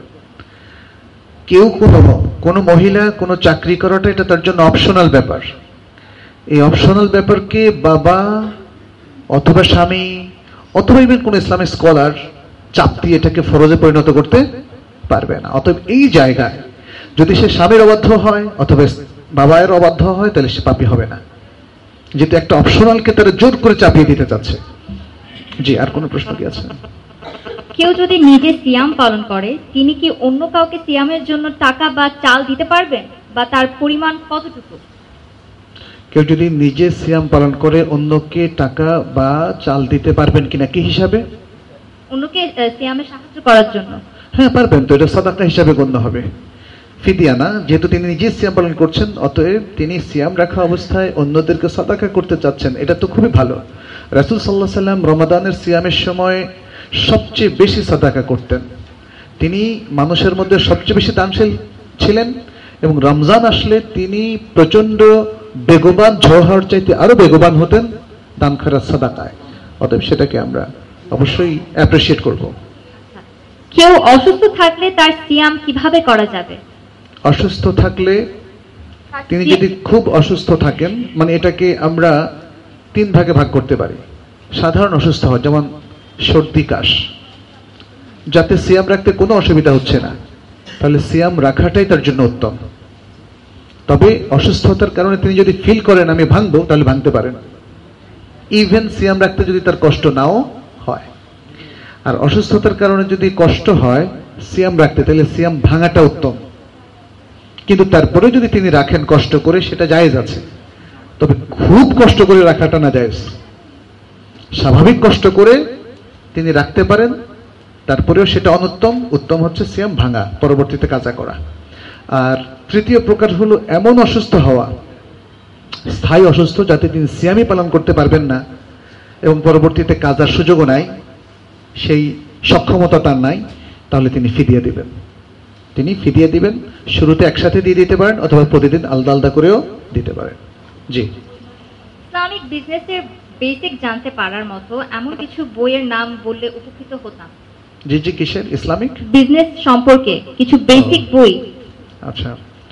কেউ কোনো কোনো মহিলা কোনো চাকরি করাটা এটা তার জন্য অপশনাল ব্যাপার, এই অপশনাল ব্যাপারকে বাবা অথবা স্বামী অথবা ইভেন কোন ইসলামিক স্কলার চাপ দিয়ে এটাকে ফরজে পরিণত করতে পারবে না। অতএব এই জায়গায় যদি সে স্বামীর অবাধ্য হয় অথবা বাবার অবাধ্য হয় তাহলে সে পাপী হবে না, যেহেতু একটা অপশনালকে তারা জোর করে চাপিয়ে দিতে চাচ্ছে। জি, আর কোনো প্রশ্ন কি আছে? কেউ যদি নিজে সিয়াম পালন করে, তিনি কি অন্য কাউকে সিয়ামের জন্য টাকা বা চাল দিতে পারবেন, বা তার পরিমাণ কতটুকু? কেউ যদি নিজে সিয়াম পালন করে অন্যকে টাকা বা চাল দিতে পারবেন কিনা, কি হিসাবে? অন্যকে সিয়ামে সাহায্য করার জন্য। হ্যাঁ, পারবেন, তো এটা সাদাকা হিসাবে গণ্য হবে, ফিদিয়া না। যেহেতু তিনি নিজে সিয়াম পালন করছেন, অতএব তিনি সিয়াম রাখা অবস্থায় অন্যদেরকে সাদাকা করতে চাচ্ছেন, এটা তো খুবই ভালো। রাসূল সাল্লাল্লাহু আলাইহি সাল্লাম রমাদানের সিয়ামের সময় সবচেয়ে বেশি সাদাকা করতেন, তিনি মানুষের মধ্যে সবচেয়ে বেশি দানশীল ছিলেন, এবং রমজান আসলে তিনি প্রচন্ড বেগবান, ঝড় হওয়ার চাইতে আরো বেগবান হতেন দান খয়রাত সাদাকায়। অতএব সেটাকে আমরা অবশ্যই অ্যাপ্রিশিয়েট করব। কেউ অসুস্থ থাকলে তার সিয়াম কিভাবে করা যাবে? অসুস্থ থাকলে, তিনি যদি খুব অসুস্থ থাকেন, মানে এটাকে আমরা তিন ভাগে ভাগ করতে পারি। সাধারণ অসুস্থ হয়, যেমন সর্দি কাশ, যাতে সিয়াম রাখতে কোনো অসুবিধা হচ্ছে না, তাহলে সিয়াম রাখাটাই তার জন্য উত্তম। তবে অসুস্থতার কারণে তিনি যদি ফিল করেন আমি ভাঙবো, তাহলে ভাঙতে পারেন, ইভেন সিয়াম রাখতে যদি তার কষ্ট নাও হয়। আর অসুস্থতার কারণে যদি কষ্ট হয় সিয়াম রাখতে, তাহলে সিয়াম ভাঙাটা উত্তম। কিন্তু তারপরে যদি তিনি রাখেন কষ্ট করে, সেটা জায়েজ আছে, তবে খুব কষ্ট করে রাখাটা না জায়েজ। স্বাভাবিক কষ্ট করে তিনি রাখতে পারেন, তারপরেও সেটা অনুত্তম। উত্তম হচ্ছে সিয়াম ভাঙা, পরবর্তীতে কাজা করা। আর তৃতীয় প্রকার হলো এমন অসুস্থ হওয়া, স্থায়ী অসুস্থ, যাতে তিনি সিয়ামই পালন করতে পারবেন না এবং পরবর্তীতে কাজার সুযোগও নাই, সেই সক্ষমতা তার নাই, তাহলে তিনি ফিদিয়া দিবেন। তিনি ফিদিয়া দিবেন, শুরুতে একসাথে দিয়ে দিতে পারেন অথবা প্রতিদিন আলাদা আলাদা করেও দিতে পারেন। জি, ইসলামিক বিজনেসের বেসিক জানতে পারার মতো এমন কিছু বইয়ের নাম বললে উপকৃত হতাম। জি জি কিসের? ইসলামিক বিজনেস সম্পর্কে কিছু বেসিক বই। আচ্ছা,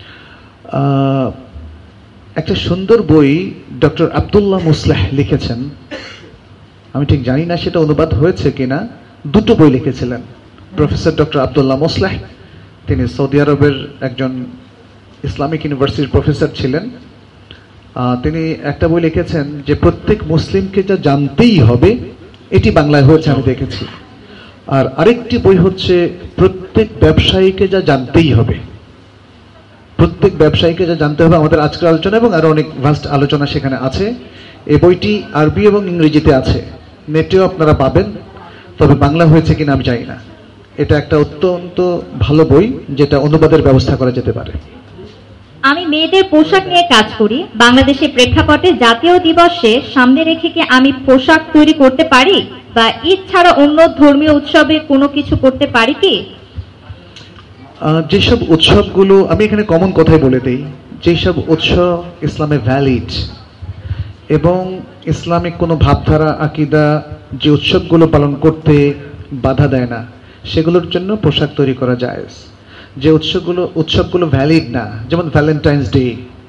একটা সুন্দর বই ডক্টর আব্দুল্লাহ মুসলেহ লিখেছেন, আমি ঠিক জানি না সেটা অনুবাদ হয়েছে কিনা। দুটো বই লিখেছিলেন প্রফেসর ডক্টর আব্দুল্লাহ মুসলেহ। তিনি সৌদি আরবের একজন ইসলামিক ইউনিভার্সিটির প্রফেসর ছিলেন। তিনি একটা বই লিখেছেন যে প্রত্যেক মুসলিমকে যা জানতেই হবে, এটি বাংলায় হয়েছে আমি দেখেছি। আর আরেকটি বই হচ্ছে প্রত্যেক ব্যবসায়ীকে যা জানতেই হবে। প্রত্যেক ব্যবসায়ীকে যা জানতে হবে, আমাদের আজকের আলোচনা এবং আরো অনেক ভাস্ট আলোচনা সেখানে আছে। এই বইটি আরবি এবং ইংরেজিতে আছে, নেটেও আপনারা পাবেন, তবে বাংলা হয়েছে কিনা আমি জানি না। এটা একটা অত্যন্ত ভালো বই, যেটা অনুবাদের ব্যবস্থা করা যেতে পারে। আমি মেয়েদের পোশাক নিয়ে কাজ করি। বাংলাদেশের প্রেক্ষাপটে জাতীয় দিবসে সামনে রেখে কি আমি পোশাক তৈরি করতে পারি, বা ঈদ ছাড়া অন্য ধর্মীয় উৎসবে কোনো কিছু করতে পারি কি? যেসব উৎসবগুলো, আমি এখানে কমন কথাই বলে দিই, যেসব উৎসব ইসলামে ভ্যালিড এবং ইসলামিক কোনো ভাবধারা আকিদা যে উৎসবগুলো পালন করতে বাধা দেয় না, সেগুলোর জন্য পোশাক তৈরি করা যায়। যে উৎসবগুলো উৎসবগুলো ভ্যালিড না, যেমন ভ্যালেন্টাইন্স ডে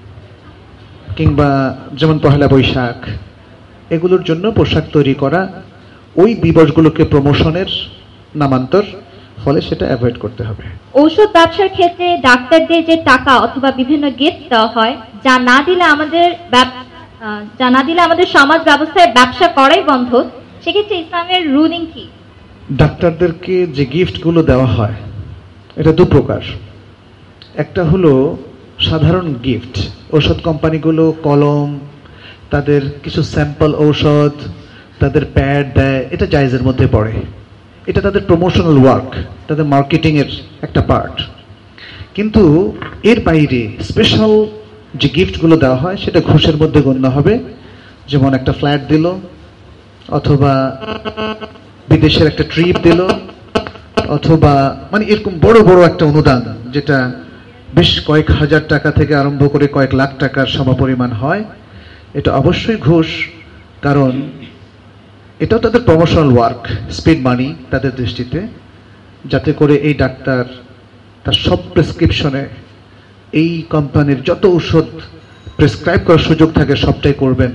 কিংবা যেমন পহেলা বৈশাখ, এগুলোর জন্য পোশাক তৈরি করা ওই দিবসগুলোকে প্রমোশনের নামান্তর, ফলে সেটা অ্যাভয়েড করতে হবে। ঔষধ ব্যবসার ক্ষেত্রে ডাক্তারদের যে টাকা অথবা বিভিন্ন গিফট দেওয়া হয়, যা না দিলে আমাদের যা না দিলে আমাদের সমাজ ব্যবস্থায় ব্যবসা করাই বন্ধ, সেক্ষেত্রে ইসলামের রুলিং কি? ডাক্তারদেরকে যে গিফটগুলো দেওয়া হয় এটা দু প্রকার। একটা হলো সাধারণ গিফট, ঔষধ কোম্পানিগুলো কলম, তাদের কিছু স্যাম্পল ঔষধ, তাদের প্যাড দেয়, এটা জায়েজের মধ্যে পড়ে। এটা তাদের প্রমোশনাল ওয়ার্ক, তাদের মার্কেটিং এর একটা পার্ট। কিন্তু এর বাইরে স্পেশাল যে গিফটগুলো দেওয়া হয় সেটা ঘুষের মধ্যে গণ্য হবে। যেমন একটা ফ্ল্যাট দিল, অথবা বিদেশের একটা ট্রিপ দিল, অথবা মানে এরকম বড় বড় একটা অনুদান, যেটা বেশ কয়েক হাজার টাকা থেকে আরম্ভ করে কয়েক লাখ টাকার সমপরিমাণ হয়, এটা অবশ্যই ঘুষ। কারণ এটাও তাদের প্রমোশনাল ওয়ার্ক, স্পিড মানি তাদের দৃষ্টিতে, যাতে করে এই ডাক্তার তার সব প্রেসক্রিপশনে এই কোম্পানির যত ঔষধ প্রেসক্রাইব করার সুযোগ থাকে সবটাই করবেন।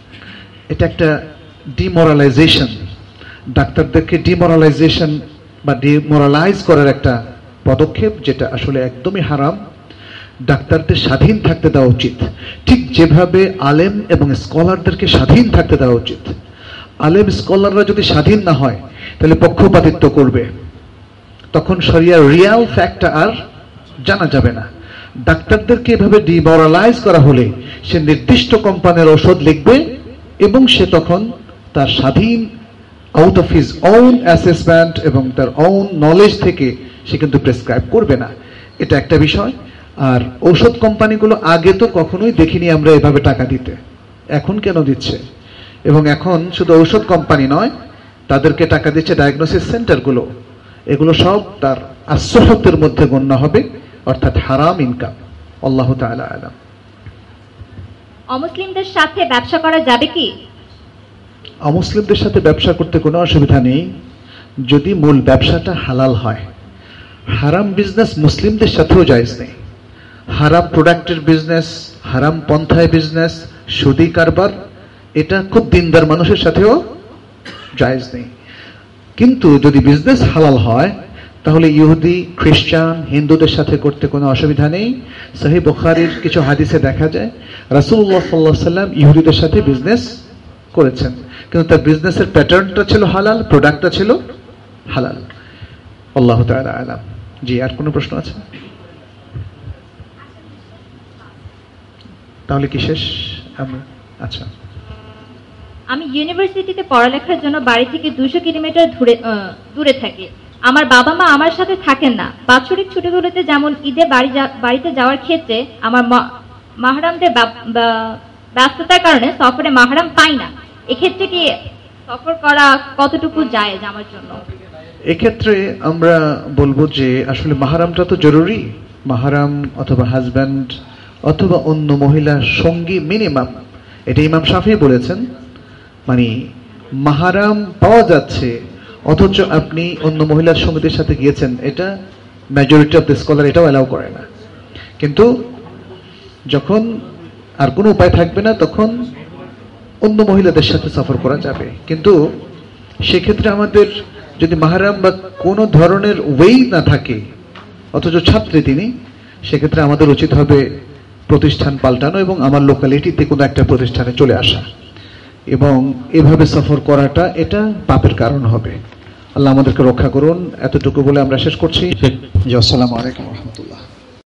এটা একটা ডিমোরালাইজেশন, ডাক্তারদেরকে ডিমোরালাইজেশন বা ডিমোরালাইজ করার একটা পদক্ষেপ, যেটা আসলে একদমই হারাম। ডাক্তারদের স্বাধীন থাকতে দেওয়া উচিত, ঠিক যেভাবে আলেম এবং স্কলারদেরকে স্বাধীন থাকতে দেওয়া উচিত। আলেম স্কলাররা যদি স্বাধীন না হয়, তাহলে পক্ষপাতিত্ব করবে, তখন শরিয়ার রিয়াল ফ্যাক্টটা আর জানা যাবে না। ডাক্তারদেরকে এভাবে ডিমোরালাইজ করা হলে সে নির্দিষ্ট কোম্পানির ঔষধ লিখবে এবং সে তখন তার স্বাধীন out of his own assessment এবং তার ওন নলেজ থেকে সে কিন্তু প্রেসক্রাইব করবে না। এটা একটা বিষয়। আর ঔষধ কোম্পানিগুলো আগে তো কখনোই দেখিনি আমরা এভাবে টাকা দিতে, এখন কেন দিচ্ছে? এবং এখন শুধু ঔষধ কোম্পানি নয়, তাদেরকে টাকা দিচ্ছে ডায়াগনোসিস সেন্টারগুলো। এগুলো সব তার আসহতের মধ্যে গণ্য হবে, অর্থাৎ হারাম ইনকাম। আল্লাহ তাআলা আলাম। অমুসলিমদের সাথে ব্যবসা করা যাবে কি? অমুসলিমদের সাথে ব্যবসা করতে কোনো অসুবিধা নেই, যদি মূল ব্যবসাটা হালাল হয়। হারাম বিজনেস মুসলিমদের সাথেও জায়েজ নেই। হারাম প্রোডাক্টের বিজনেস, হারাম পন্থায় বিজনেস, সুদি কারবার, এটা খুব দিনদার মানুষের সাথেও জায়েজ নেই। কিন্তু যদি বিজনেস হালাল হয়, তাহলে ইহুদি, খ্রিস্টান, হিন্দুদের সাথে করতে কোনো অসুবিধা নেই। সহিহ বুখারীর কিছু হাদিসে দেখা যায় রাসূলুল্লাহ সাল্লাল্লাহু আলাইহি ওয়াসাল্লাম ইহুদিদের সাথে বিজনেস করেছেন, কিন্তু তার বিজনেসের প্যাটার্নটা ছিল হালাল, প্রোডাক্টটা ছিল হালাল। আল্লাহু তাআলা আলাম। জি, আর কোনো প্রশ্ন আছে? তাহলে কি শেষ? আচ্ছা, আমি ইউনিভার্সিটিতে পড়ালেখার জন্য বাড়ি থেকে দুশো কিলোমিটার দূরে দূরে থাকি। আমার বাবা মা আমার সাথে থাকেন না। বাৎসরিক ছুটিগুলোতে যেমন ঈদে বাড়ি বাড়িতে যাওয়ার ক্ষেত্রে আমার মাহরামদের ব্যস্ততার কারণে সফরে মাহরাম পাই না। এক্ষেত্রে কি সফর করা কতটুকু জায়েজ আমার জন্য? এক্ষেত্রে আমরা বলবো যে আসলে মাহরামটা তো জরুরি। মাহরাম অথবা হাজব্যান্ড অথবা অন্য মহিলা সঙ্গী মিনিমাম, এটা ইমাম শাফিঈ বলেছেন। মানে মাহরাম পাওয়া যাচ্ছে অথচ আপনি অন্য মহিলার সঙ্গীদের সাথে গিয়েছেন, এটা মেজরিটি অফ দ্য স্কলার এটাও অ্যালাউ করে না। কিন্তু যখন আর কোনো উপায় থাকবে না তখন অন্য মহিলাদের সাথে সফর করা যাবে। কিন্তু সেক্ষেত্রে আমাদের যদি মাহরাম বা কোনো ধরনের ওয়েই না থাকে অথচ ছাত্রী তিনি, সেক্ষেত্রে আমাদের উচিত হবে প্রতিষ্ঠান পাল্টানো এবং আমার লোকালিটিতে কোনো একটা প্রতিষ্ঠানে চলে আসা, এবং এভাবে সফর করাটা এটা পাপের কারণ হবে। আল্লাহ আমাদেরকে রক্ষা করুন। এতটুকু বলে আমরা শেষ করছি। জি, আসসালামু আলাইকুম।